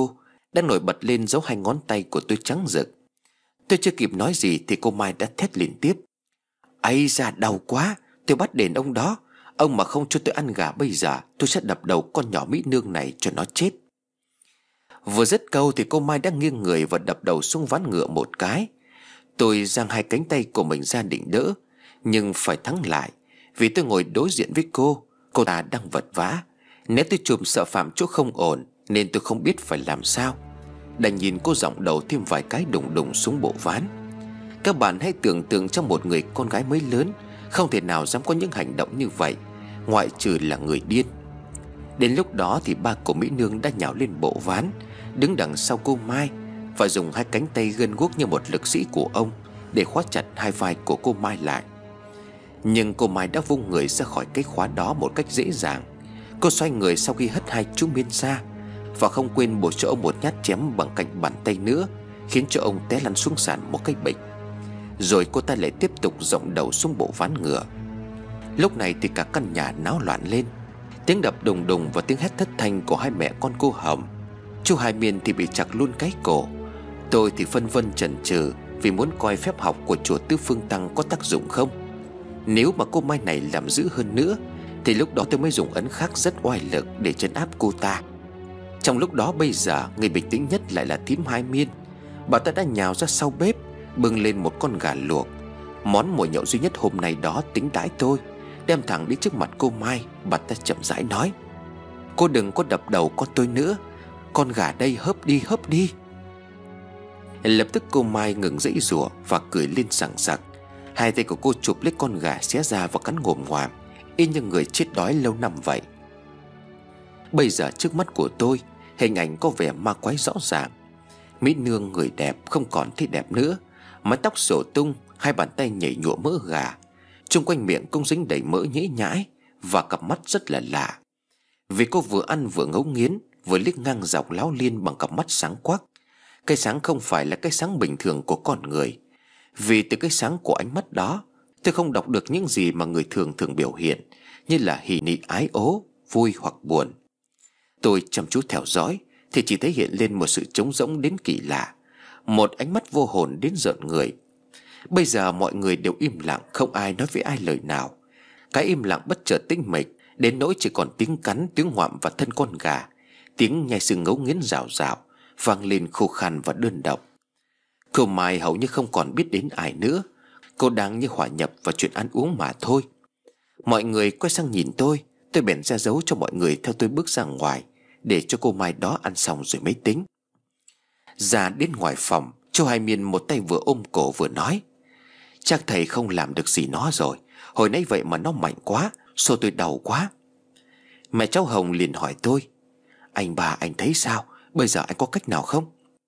đang nổi bật lên dấu hai ngón tay của tôi trắng rực. Tôi chưa kịp nói gì thì cô Mai đã thét liên tiếp: "Ây da, đau quá! Tôi bắt đền ông đó. Ông mà không cho tôi ăn gà bây giờ, tôi sẽ đập đầu con nhỏ Mỹ Nương này cho nó chết." Vừa dứt câu thì cô Mai đã nghiêng người và đập đầu xuống ván ngựa một cái. Tôi giang hai cánh tay của mình ra định đỡ, nhưng phải thắng lại, vì tôi ngồi đối diện với cô. Cô ta đang vật vã. Nếu tôi chùm sợ phạm chỗ không ổn, nên tôi không biết phải làm sao. Đành nhìn cô giọng đầu thêm vài cái đùng đùng xuống bộ ván. Các bạn hãy tưởng tượng trong một người con gái mới lớn không thể nào dám có những hành động như vậy, ngoại trừ là người điên. Đến lúc đó thì ba của Mỹ Nương đã nhào lên bộ ván, đứng đằng sau cô Mai, và dùng hai cánh tay gân guốc như một lực sĩ của ông để khóa chặt hai vai của cô Mai lại. Nhưng cô Mai đã vung người ra khỏi cái khóa đó một cách dễ dàng. Cô xoay người sau khi hất hai chú miên ra, và không quên bổ cho ông một nhát chém bằng cạnh bàn tay nữa, khiến cho ông té lăn xuống sàn một cách bịch. Rồi cô ta lại tiếp tục dộng đầu xuống bộ ván ngựa. Lúc này thì cả căn nhà náo loạn lên. Tiếng đập đùng đùng và tiếng hét thất thanh của hai mẹ con cô Hồng. Chú Hai Miên thì bị chặt luôn cái cổ. Tôi thì phân vân chần chừ, vì muốn coi phép học của chùa Tứ Phương Tăng có tác dụng không. Nếu mà cô Mai này làm dữ hơn nữa thì lúc đó tôi mới dùng ấn khác rất oai lực để trấn áp cô ta. Trong lúc đó bây giờ, người bình tĩnh nhất lại là thím Hai Miên. Bà ta đã nhào ra sau bếp, bưng lên một con gà luộc, món mồi nhậu duy nhất hôm nay đó, tính đãi tôi. Đem thẳng đến trước mặt cô Mai, bà ta chậm rãi nói: "Cô đừng có đập đầu con tôi nữa. Con gà đây, hớp đi, hớp đi." Lập tức cô Mai ngừng giãy giụa và cười lên sảng sặc. Hai tay của cô chụp lấy con gà xé ra và cắn ngồm ngoàm, y như người chết đói lâu năm vậy. Bây giờ trước mắt của tôi, hình ảnh có vẻ ma quái rõ ràng. Mỹ Nương người đẹp không còn thấy đẹp nữa. Mái tóc xổ tung, hai bàn tay nhảy nhụa mỡ gà, chung quanh miệng cũng dính đầy mỡ nhễ nhãi, và cặp mắt rất là lạ. Vì cô vừa ăn vừa ngấu nghiến, vừa liếc ngang dọc láo liên bằng cặp mắt sáng quắc. Cái sáng không phải là cái sáng bình thường của con người. Vì từ cái sáng của ánh mắt đó, tôi không đọc được những gì mà người thường thường biểu hiện, như là hỉ nị ái ố, vui hoặc buồn. Tôi chăm chú theo dõi thì chỉ thấy hiện lên một sự trống rỗng đến kỳ lạ, một ánh mắt vô hồn đến rợn người. Bây giờ mọi người đều im lặng, không ai nói với ai lời nào. Cái im lặng bất chợt tĩnh mịch đến nỗi chỉ còn tiếng cắn, tiếng ngoạm và thân con gà, tiếng nhai xương ngấu nghiến rào rào vang lên khô khan và đơn độc. Cô Mai hầu như không còn biết đến ai nữa. Cô đang như hòa nhập vào chuyện ăn uống mà thôi. Mọi người quay sang nhìn tôi. Tôi bèn ra dấu cho mọi người theo tôi bước ra ngoài, để cho cô Mai đó ăn xong rồi mới tính. Ra đến ngoài phòng, chú Hai Miên một tay vừa ôm cổ vừa nói: "Chắc thầy không làm được gì nó rồi. Hồi nãy vậy mà nó mạnh quá, xô tôi đau quá." Mẹ cháu Hồng liền hỏi tôi: "Anh ba, anh thấy sao? Bây giờ anh có cách nào không?"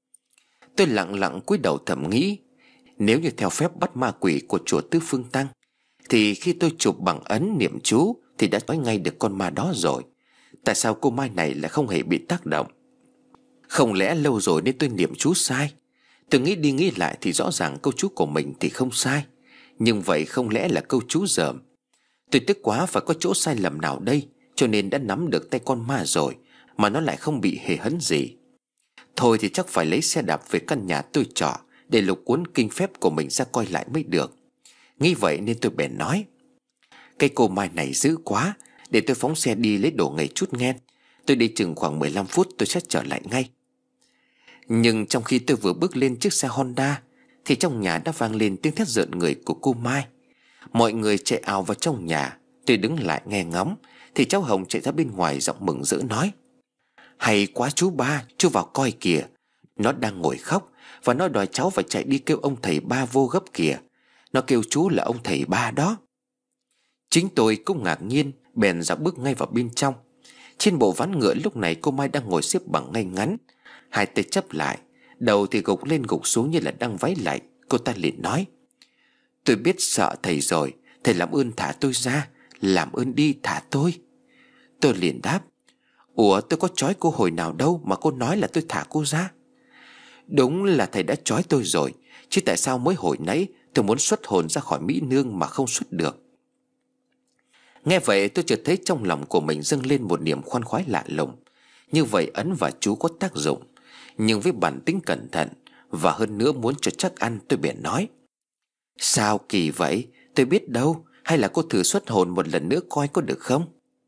Tôi lặng lặng cúi đầu thầm nghĩ, nếu như theo phép bắt ma quỷ của chùa Tứ Phương Tăng, thì khi tôi chụp bằng ấn niệm chú thì đã nói ngay được con ma đó rồi. Tại sao cô Mai này lại không hề bị tác động? Không lẽ lâu rồi nên tôi niệm chú sai? Tôi nghĩ đi nghĩ lại thì rõ ràng câu chú của mình thì không sai, nhưng vậy không lẽ là câu chú dởm? Tôi tức quá, phải có chỗ sai lầm nào đây, cho nên đã nắm được tay con ma rồi mà nó lại không bị hề hấn gì. Thôi thì chắc phải lấy xe đạp về căn nhà tôi trọ để lục cuốn kinh phép của mình ra coi lại mới được. Nghĩ vậy nên tôi bèn nói: "Cái cô Mai này dữ quá, để tôi phóng xe đi lấy đồ nghề chút nghe. Tôi đi chừng khoảng mười lăm phút tôi sẽ trở lại ngay." Nhưng trong khi tôi vừa bước lên chiếc xe Honda thì trong nhà đã vang lên tiếng thét rợn người của cô Mai. Mọi người chạy ào vào trong nhà. Tôi đứng lại nghe ngóng thì cháu Hồng chạy ra bên ngoài, giọng mừng rỡ nói: "Hay quá chú ba, chú vào coi kìa. Nó đang ngồi khóc và nó đòi cháu phải chạy đi kêu ông thầy ba vô gấp kìa. Nó kêu chú là ông thầy ba đó." Chính tôi cũng ngạc nhiên, bèn dạo bước ngay vào bên trong. Trên bộ ván ngựa lúc này cô Mai đang ngồi xếp bằng ngay ngắn, hai tay chắp lại, đầu thì gục lên gục xuống như là đang váy lạnh. Cô ta liền nói: "Tôi biết sợ thầy rồi, thầy làm ơn thả tôi ra, làm ơn đi thả tôi." Tôi liền đáp: "Ủa, tôi có trói cô hồi nào đâu mà cô nói là tôi thả cô ra?" "Đúng là thầy đã trói tôi rồi, chứ tại sao mới hồi nãy tôi muốn xuất hồn ra khỏi Mỹ Nương mà không xuất được?" Nghe vậy tôi chợt thấy trong lòng của mình dâng lên một niềm khoan khoái lạ lùng. Như vậy ấn và chú có tác dụng. Nhưng với bản tính cẩn thận và hơn nữa muốn cho chắc ăn, tôi bèn nói: Sao kỳ vậy? Tôi biết đâu. Hay là cô thử xuất hồn một lần nữa coi có được không?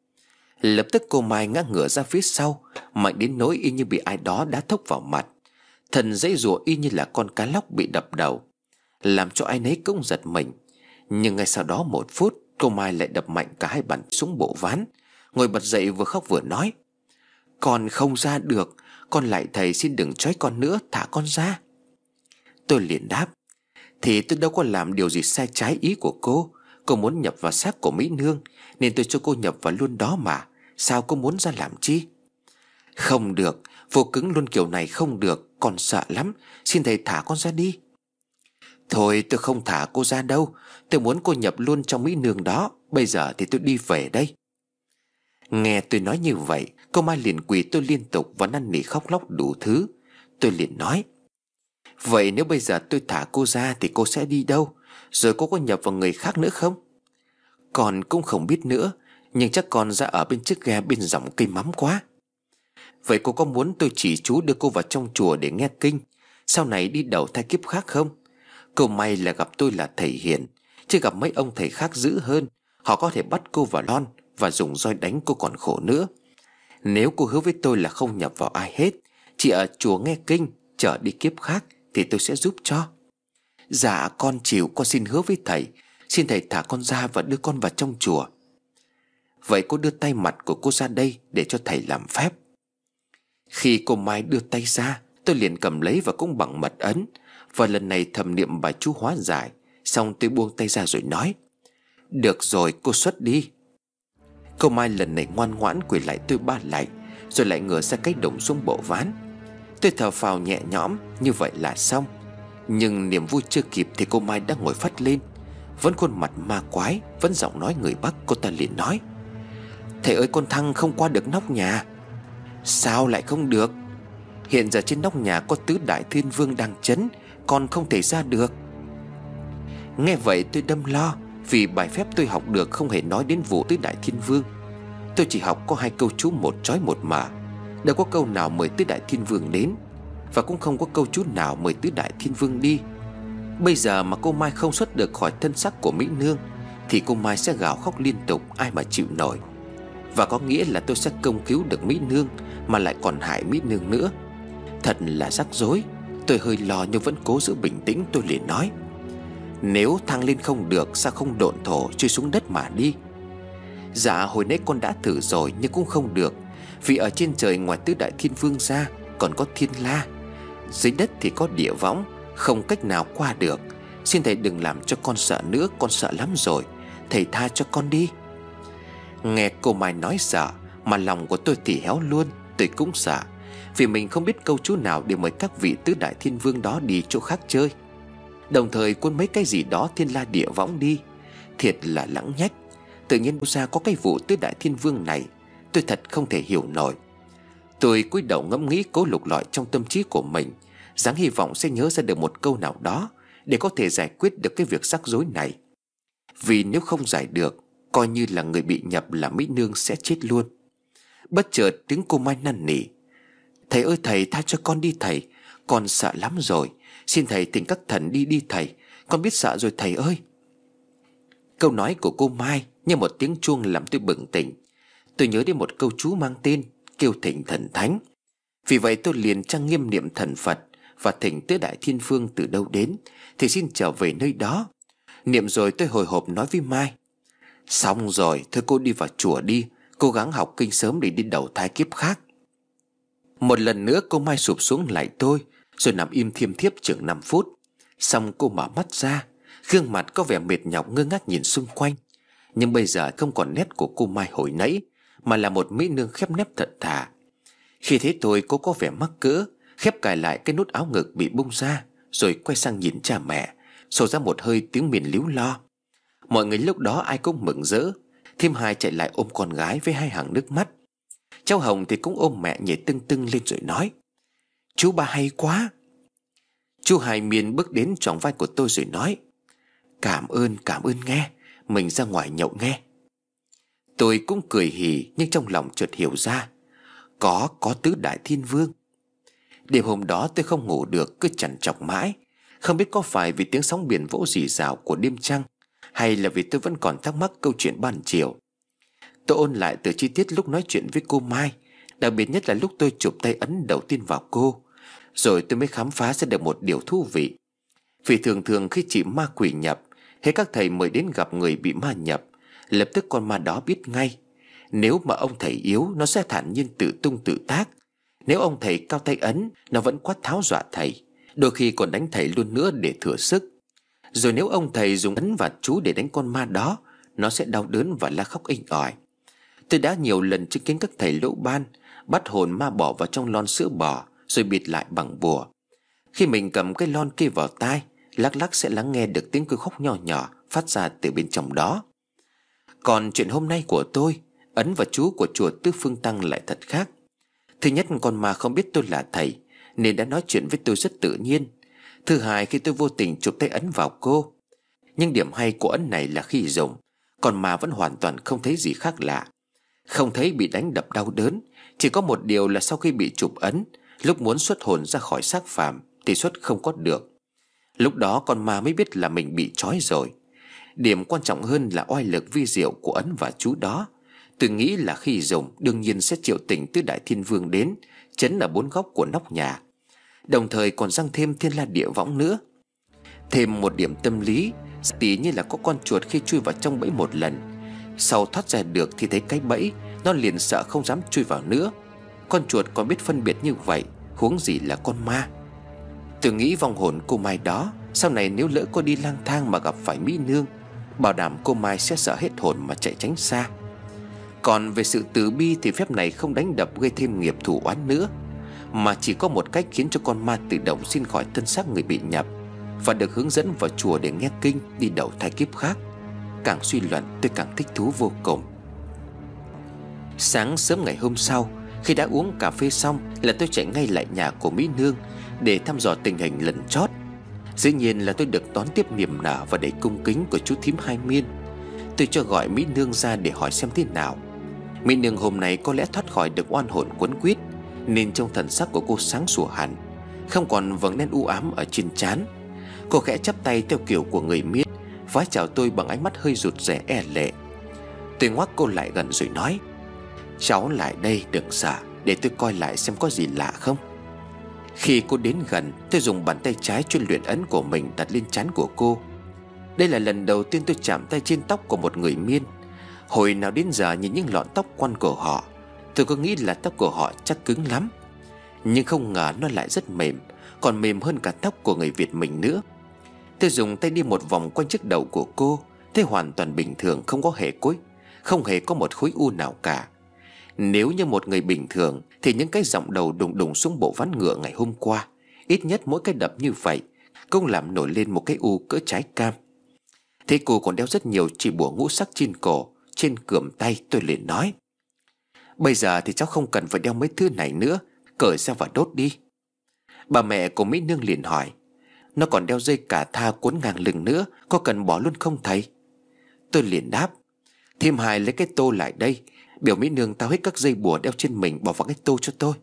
Lập tức cô Mai ngã ngửa ra phía sau, mạnh đến nỗi y như bị ai đó đá thốc vào mặt. Thần giãy giụa y như là con cá lóc bị đập đầu, làm cho ai nấy cũng giật mình. Nhưng ngay sau đó một phút, cô Mai lại đập mạnh cả hai bàn xuống bộ ván, ngồi bật dậy vừa khóc vừa nói: Con không ra được. Con lại thầy xin đừng trói con nữa, thả con ra. Tôi liền đáp: Thì tôi đâu có làm điều gì sai trái ý của cô. Cô muốn nhập vào xác của Mỹ Nương, nên tôi cho cô nhập vào luôn đó mà. Sao cô muốn ra làm chi? Không được, vô cứng luôn kiểu này không được. Con sợ lắm, xin thầy thả con ra đi. Thôi tôi không thả cô ra đâu. Tôi muốn cô nhập luôn trong Mỹ Nương đó. Bây giờ thì tôi đi về đây. Nghe tôi nói như vậy, cô Mai liền quỳ tôi liên tục và năn nỉ khóc lóc đủ thứ. Tôi liền nói: Vậy nếu bây giờ tôi thả cô ra thì cô sẽ đi đâu? Rồi cô có nhập vào người khác nữa không? Con cũng không biết nữa, nhưng chắc con ra ở bên chiếc ghe bên dòng cây mắm quá. Vậy cô có muốn tôi chỉ chú đưa cô vào trong chùa để nghe kinh, sau này đi đầu thai kiếp khác không? Cô may là gặp tôi là thầy hiền, chứ gặp mấy ông thầy khác dữ hơn. Họ có thể bắt cô vào lon và dùng roi đánh cô còn khổ nữa. Nếu cô hứa với tôi là không nhập vào ai hết, chỉ ở chùa nghe kinh, chở đi kiếp khác, thì tôi sẽ giúp cho. Dạ con chịu, con xin hứa với thầy. Xin thầy thả con ra và đưa con vào trong chùa. Vậy cô đưa tay mặt của cô ra đây để cho thầy làm phép. Khi cô Mai đưa tay ra, tôi liền cầm lấy và cũng bằng mật ấn, và lần này thầm niệm bài chú hóa giải. Xong tôi buông tay ra rồi nói: Được rồi, cô xuất đi. Cô Mai lần này ngoan ngoãn quỳ lại tôi ba lạy, rồi lại ngửa ra cái đồng xuống bộ ván. Tôi thở phào nhẹ nhõm, như vậy là xong. Nhưng niềm vui chưa kịp thì cô Mai đã ngồi phắt lên, vẫn khuôn mặt ma quái, vẫn giọng nói người Bắc. Cô ta liền nói: Thầy ơi, con Thăng không qua được nóc nhà. Sao lại không được? Hiện giờ trên nóc nhà có tứ đại thiên vương đang trấn, con không thể ra được. Nghe vậy tôi đâm lo, vì bài phép tôi học được không hề nói đến vụ tứ đại thiên vương. Tôi chỉ học có hai câu chú một trói một mà, đâu có câu nào mời tứ đại thiên vương đến, và cũng không có câu chú nào mời tứ đại thiên vương đi. Bây giờ mà cô Mai không xuất được khỏi thân xác của Mỹ Nương, thì cô Mai sẽ gào khóc liên tục, ai mà chịu nổi. Và có nghĩa là tôi sẽ công cứu được Mỹ Nương, mà lại còn hại Mỹ Nương nữa. Thật là rắc rối. Tôi hơi lo nhưng vẫn cố giữ bình tĩnh. Tôi liền nói: Nếu thăng lên không được, sao không độn thổ chui xuống đất mà đi? Dạ hồi nãy con đã thử rồi nhưng cũng không được, vì ở trên trời ngoài tứ đại thiên vương ra còn có Thiên La, dưới đất thì có địa võng, không cách nào qua được. Xin thầy đừng làm cho con sợ nữa, con sợ lắm rồi. Thầy tha cho con đi. Nghe cô Mai nói sợ, mà lòng của tôi thì héo luôn. Tôi cũng sợ, vì mình không biết câu chú nào để mời các vị tứ đại thiên vương đó đi chỗ khác chơi, đồng thời cuốn mấy cái gì đó Thiên La địa võng đi. Thiệt là lãng nhách. Tự nhiên ra có cái vụ tứ đại thiên vương này, tôi thật không thể hiểu nổi. Tôi cúi đầu ngẫm nghĩ, cố lục lọi trong tâm trí của mình, dáng hy vọng sẽ nhớ ra được một câu nào đó để có thể giải quyết được cái việc rắc rối này. Vì nếu không giải được, coi như là người bị nhập là Mỹ Nương sẽ chết luôn. Bất chợt tiếng cô Mai năn nỉ: Thầy ơi thầy, tha cho con đi thầy. Con sợ lắm rồi. Xin thầy thỉnh các thần đi đi thầy. Con biết sợ rồi thầy ơi. Câu nói của cô Mai như một tiếng chuông làm tôi bừng tỉnh. Tôi nhớ đến một câu chú mang tên kêu thỉnh thần thánh. Vì vậy tôi liền trang nghiêm niệm thần Phật và thỉnh tứ đại thiên phương từ đâu đến thì xin trở về nơi đó. Niệm rồi tôi hồi hộp nói với Mai: Xong rồi, thôi cô đi vào chùa đi, cố gắng học kinh sớm để đi đầu thai kiếp khác. Một lần nữa cô Mai sụp xuống lại tôi, rồi nằm im thiêm thiếp chừng năm phút. Xong cô mở mắt ra, gương mặt có vẻ mệt nhọc, ngơ ngác nhìn xung quanh. Nhưng bây giờ không còn nét của cô Mai hồi nãy, mà là một Mỹ Nương khép nép thật thà. Khi thấy tôi, cô có vẻ mắc cỡ, khép cài lại cái nút áo ngực bị bung ra, rồi quay sang nhìn cha mẹ, sổ ra một hơi tiếng miền líu lo. Mọi người lúc đó ai cũng mừng rỡ. Thím Hai chạy lại ôm con gái với hai hàng nước mắt. Cháu Hồng thì cũng ôm mẹ nhảy tưng tưng lên rồi nói: Chú ba hay quá. Chú Hai Miên bước đến choàng vai của tôi rồi nói: Cảm ơn, cảm ơn nghe. Mình ra ngoài nhậu nghe. Tôi cũng cười hì, nhưng trong lòng chợt hiểu ra: Có, có tứ đại thiên vương. Đêm hôm đó tôi không ngủ được, cứ trằn trọc mãi. Không biết có phải vì tiếng sóng biển vỗ rì rào của đêm trăng, hay là vì tôi vẫn còn thắc mắc câu chuyện ban chiều. Tôi ôn lại từ chi tiết lúc nói chuyện với cô Mai, đặc biệt nhất là lúc tôi chụp tay ấn đầu tiên vào cô. Rồi tôi mới khám phá ra được một điều thú vị. Vì thường thường khi chị ma quỷ nhập, hay các thầy mời đến gặp người bị ma nhập, lập tức con ma đó biết ngay. Nếu mà ông thầy yếu, nó sẽ thản nhiên tự tung tự tác. Nếu ông thầy cao tay ấn, nó vẫn quát tháo dọa thầy, đôi khi còn đánh thầy luôn nữa để thừa sức. Rồi nếu ông thầy dùng ấn và chú để đánh con ma đó, nó sẽ đau đớn và la khóc inh ỏi. Tôi đã nhiều lần chứng kiến các thầy lỗ ban bắt hồn ma bỏ vào trong lon sữa bò, rồi bịt lại bằng bùa. Khi mình cầm cái lon kia vào tai, lắc lắc sẽ lắng nghe được tiếng kêu khóc nhỏ nhỏ phát ra từ bên trong đó. Còn chuyện hôm nay của tôi, ấn và chú của chùa Tứ Phương Tăng lại thật khác. Thứ nhất, con ma không biết tôi là thầy nên đã nói chuyện với tôi rất tự nhiên. Thứ hai, khi tôi vô tình chụp tay ấn vào cô. Nhưng điểm hay của ấn này là khi dùng, con ma vẫn hoàn toàn không thấy gì khác lạ. Không thấy bị đánh đập đau đớn. Chỉ có một điều là sau khi bị chụp ấn, lúc muốn xuất hồn ra khỏi xác phàm thì xuất không có được. Lúc đó con ma mới biết là mình bị trói rồi. Điểm quan trọng hơn là oai lực vi diệu của ấn và chú đó. Tôi nghĩ là khi dùng đương nhiên sẽ triệu tỉnh tứ đại thiên vương đến trấn ở bốn góc của nóc nhà, đồng thời còn răng thêm thiên la địa võng nữa. Thêm một điểm tâm lý, tỉ như là có con chuột khi chui vào trong bẫy một lần, sau thoát ra được thì thấy cái bẫy, nó liền sợ không dám chui vào nữa. Con chuột còn biết phân biệt như vậy, huống gì là con ma. Tôi nghĩ vong hồn cô Mai đó sau này nếu lỡ cô đi lang thang mà gặp phải Mỹ Nương, bảo đảm cô Mai sẽ sợ hết hồn mà chạy tránh xa. Còn về sự từ bi thì phép này không đánh đập gây thêm nghiệp thù oán nữa, mà chỉ có một cách khiến cho con ma tự động xin khỏi thân xác người bị nhập và được hướng dẫn vào chùa để nghe kinh đi đầu thai kiếp khác. Càng suy luận tôi càng thích thú vô cùng. Sáng sớm ngày hôm sau, khi đã uống cà phê xong là tôi chạy ngay lại nhà của Mỹ Nương để thăm dò tình hình lần chót. Dĩ nhiên là tôi được đón tiếp niềm nở và đầy cung kính của chú thím Hai Miên. Tôi cho gọi Mỹ Nương ra để hỏi xem thế nào. Mỹ Nương hôm nay có lẽ thoát khỏi được oan hồn quấn quýt, nên trong thần sắc của cô sáng sủa hẳn, không còn vầng nét u ám ở trên trán. Cô khẽ chắp tay theo kiểu của người Miên, vái chào tôi bằng ánh mắt hơi rụt rè e lệ. Tôi ngoắc cô lại gần rồi nói: "Cháu lại đây đừng sợ, để tôi coi lại xem có gì lạ không." Khi cô đến gần, tôi dùng bàn tay trái chuyên luyện ấn của mình đặt lên trán của cô. Đây là lần đầu tiên tôi chạm tay trên tóc của một người Miên. Hồi nào đến giờ nhìn những lọn tóc quăn của họ, tôi có nghĩ là tóc của họ chắc cứng lắm, nhưng không ngờ nó lại rất mềm, còn mềm hơn cả tóc của người Việt mình nữa. Tôi dùng tay đi một vòng quanh chiếc đầu của cô, thấy hoàn toàn bình thường, không có hề cối, không hề có một khối u nào cả. Nếu như một người bình thường thì những cái giọng đầu đùng đùng xuống bộ ván ngựa ngày hôm qua, ít nhất mỗi cái đập như vậy cũng làm nổi lên một cái u cỡ trái cam. Thế cô còn đeo rất nhiều chỉ bùa ngũ sắc trên cổ, trên cườm tay. Tôi liền nói: "Bây giờ thì cháu không cần phải đeo mấy thứ này nữa, cởi ra và đốt đi." Bà mẹ của Mỹ Nương liền hỏi: "Nó còn đeo dây cả tha cuốn ngang lưng nữa, có cần bỏ luôn không thầy?" Tôi liền đáp: "Thêm Hai lấy cái tô lại đây, biểu Mỹ Nương tao hết các dây bùa đeo trên mình bỏ vào cái tô cho tôi."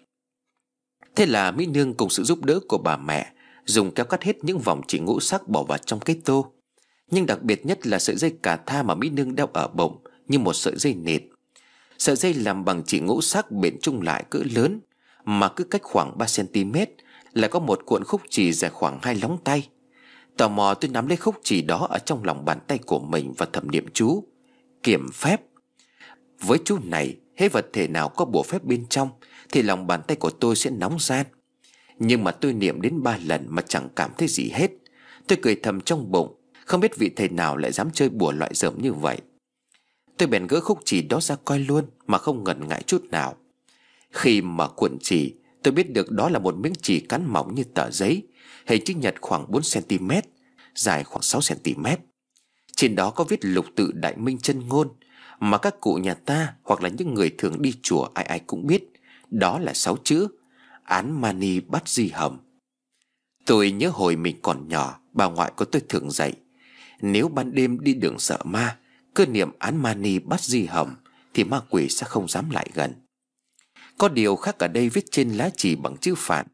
Thế là Mỹ Nương cùng sự giúp đỡ của bà mẹ dùng kéo cắt hết những vòng chỉ ngũ sắc bỏ vào trong cái tô. Nhưng đặc biệt nhất là sợi dây cà tha mà Mỹ Nương đeo ở bụng như một sợi dây nịt. Sợi dây làm bằng chỉ ngũ sắc bện chung lại cỡ lớn, mà cứ cách khoảng ba xăng-ti-mét là có một cuộn khúc chì dài khoảng hai lóng tay. Tò mò tôi nắm lấy khúc chì đó ở trong lòng bàn tay của mình và thầm niệm chú kiểm phép. Với chú này, hễ vật thể nào có bùa phép bên trong thì lòng bàn tay của tôi sẽ nóng gian. Nhưng mà tôi niệm đến ba lần mà chẳng cảm thấy gì hết. Tôi cười thầm trong bụng, không biết vị thầy nào lại dám chơi bùa loại dởm như vậy. Tôi bèn gỡ khúc chì đó ra coi luôn mà không ngần ngại chút nào. Khi mà cuộn chì, tôi biết được đó là một miếng chì cán mỏng như tờ giấy, hình chữ nhật khoảng bốn xăng-ti-mét, dài khoảng sáu xăng-ti-mét. Trên đó có viết lục tự Đại Minh Chân Ngôn, mà các cụ nhà ta hoặc là những người thường đi chùa ai ai cũng biết. Đó là sáu chữ Án Mani Bắt Di Hầm. Tôi nhớ hồi mình còn nhỏ, bà ngoại của tôi thường dạy: nếu ban đêm đi đường sợ ma, cứ niệm Án Mani Bắt Di Hầm thì ma quỷ sẽ không dám lại gần. Có điều khác ở đây viết trên lá chì bằng chữ phạn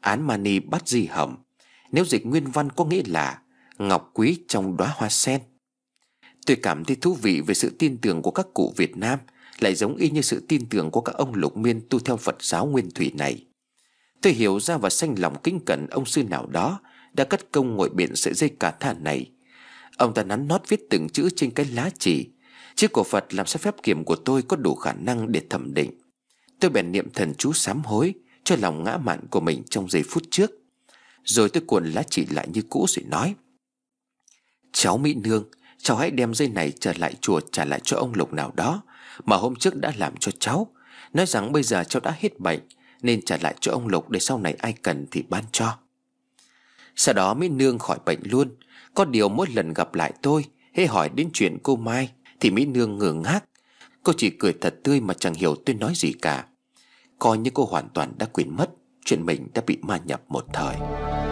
Án mani bắt di hồng, nếu dịch nguyên văn có nghĩa là ngọc quý trong đóa hoa sen. Tôi cảm thấy thú vị về sự tin tưởng của các cụ Việt Nam, lại giống y như sự tin tưởng của các ông lục miên tu theo Phật giáo nguyên thủy này. Tôi hiểu ra và sanh lòng kính cẩn ông sư nào đó đã cất công ngồi biện sợi dây cà tha này. Ông ta nắn nót viết từng chữ trên cái lá chỉ. Chiếc cổ Phật làm sao phép kiểm của tôi có đủ khả năng để thẩm định. Tôi bèn niệm thần chú sám hối cho lòng ngã mạn của mình trong giây phút trước. Rồi tôi cuộn lá chỉ lại như cũ rồi nói: Cháu Mỹ Nương, cháu hãy đem dây này trở lại chùa, trả lại cho ông Lục nào đó mà hôm trước đã làm cho cháu. Nói rằng bây giờ cháu đã hết bệnh, nên trả lại cho ông Lục để sau này ai cần thì ban cho. Sau đó Mỹ Nương khỏi bệnh luôn. Có điều mỗi lần gặp lại tôi, hễ hỏi đến chuyện cô Mai thì Mỹ Nương ngơ ngác. Cô chỉ cười thật tươi mà chẳng hiểu tôi nói gì cả, coi như cô hoàn toàn đã quên mất chuyện mình đã bị ma nhập một thời.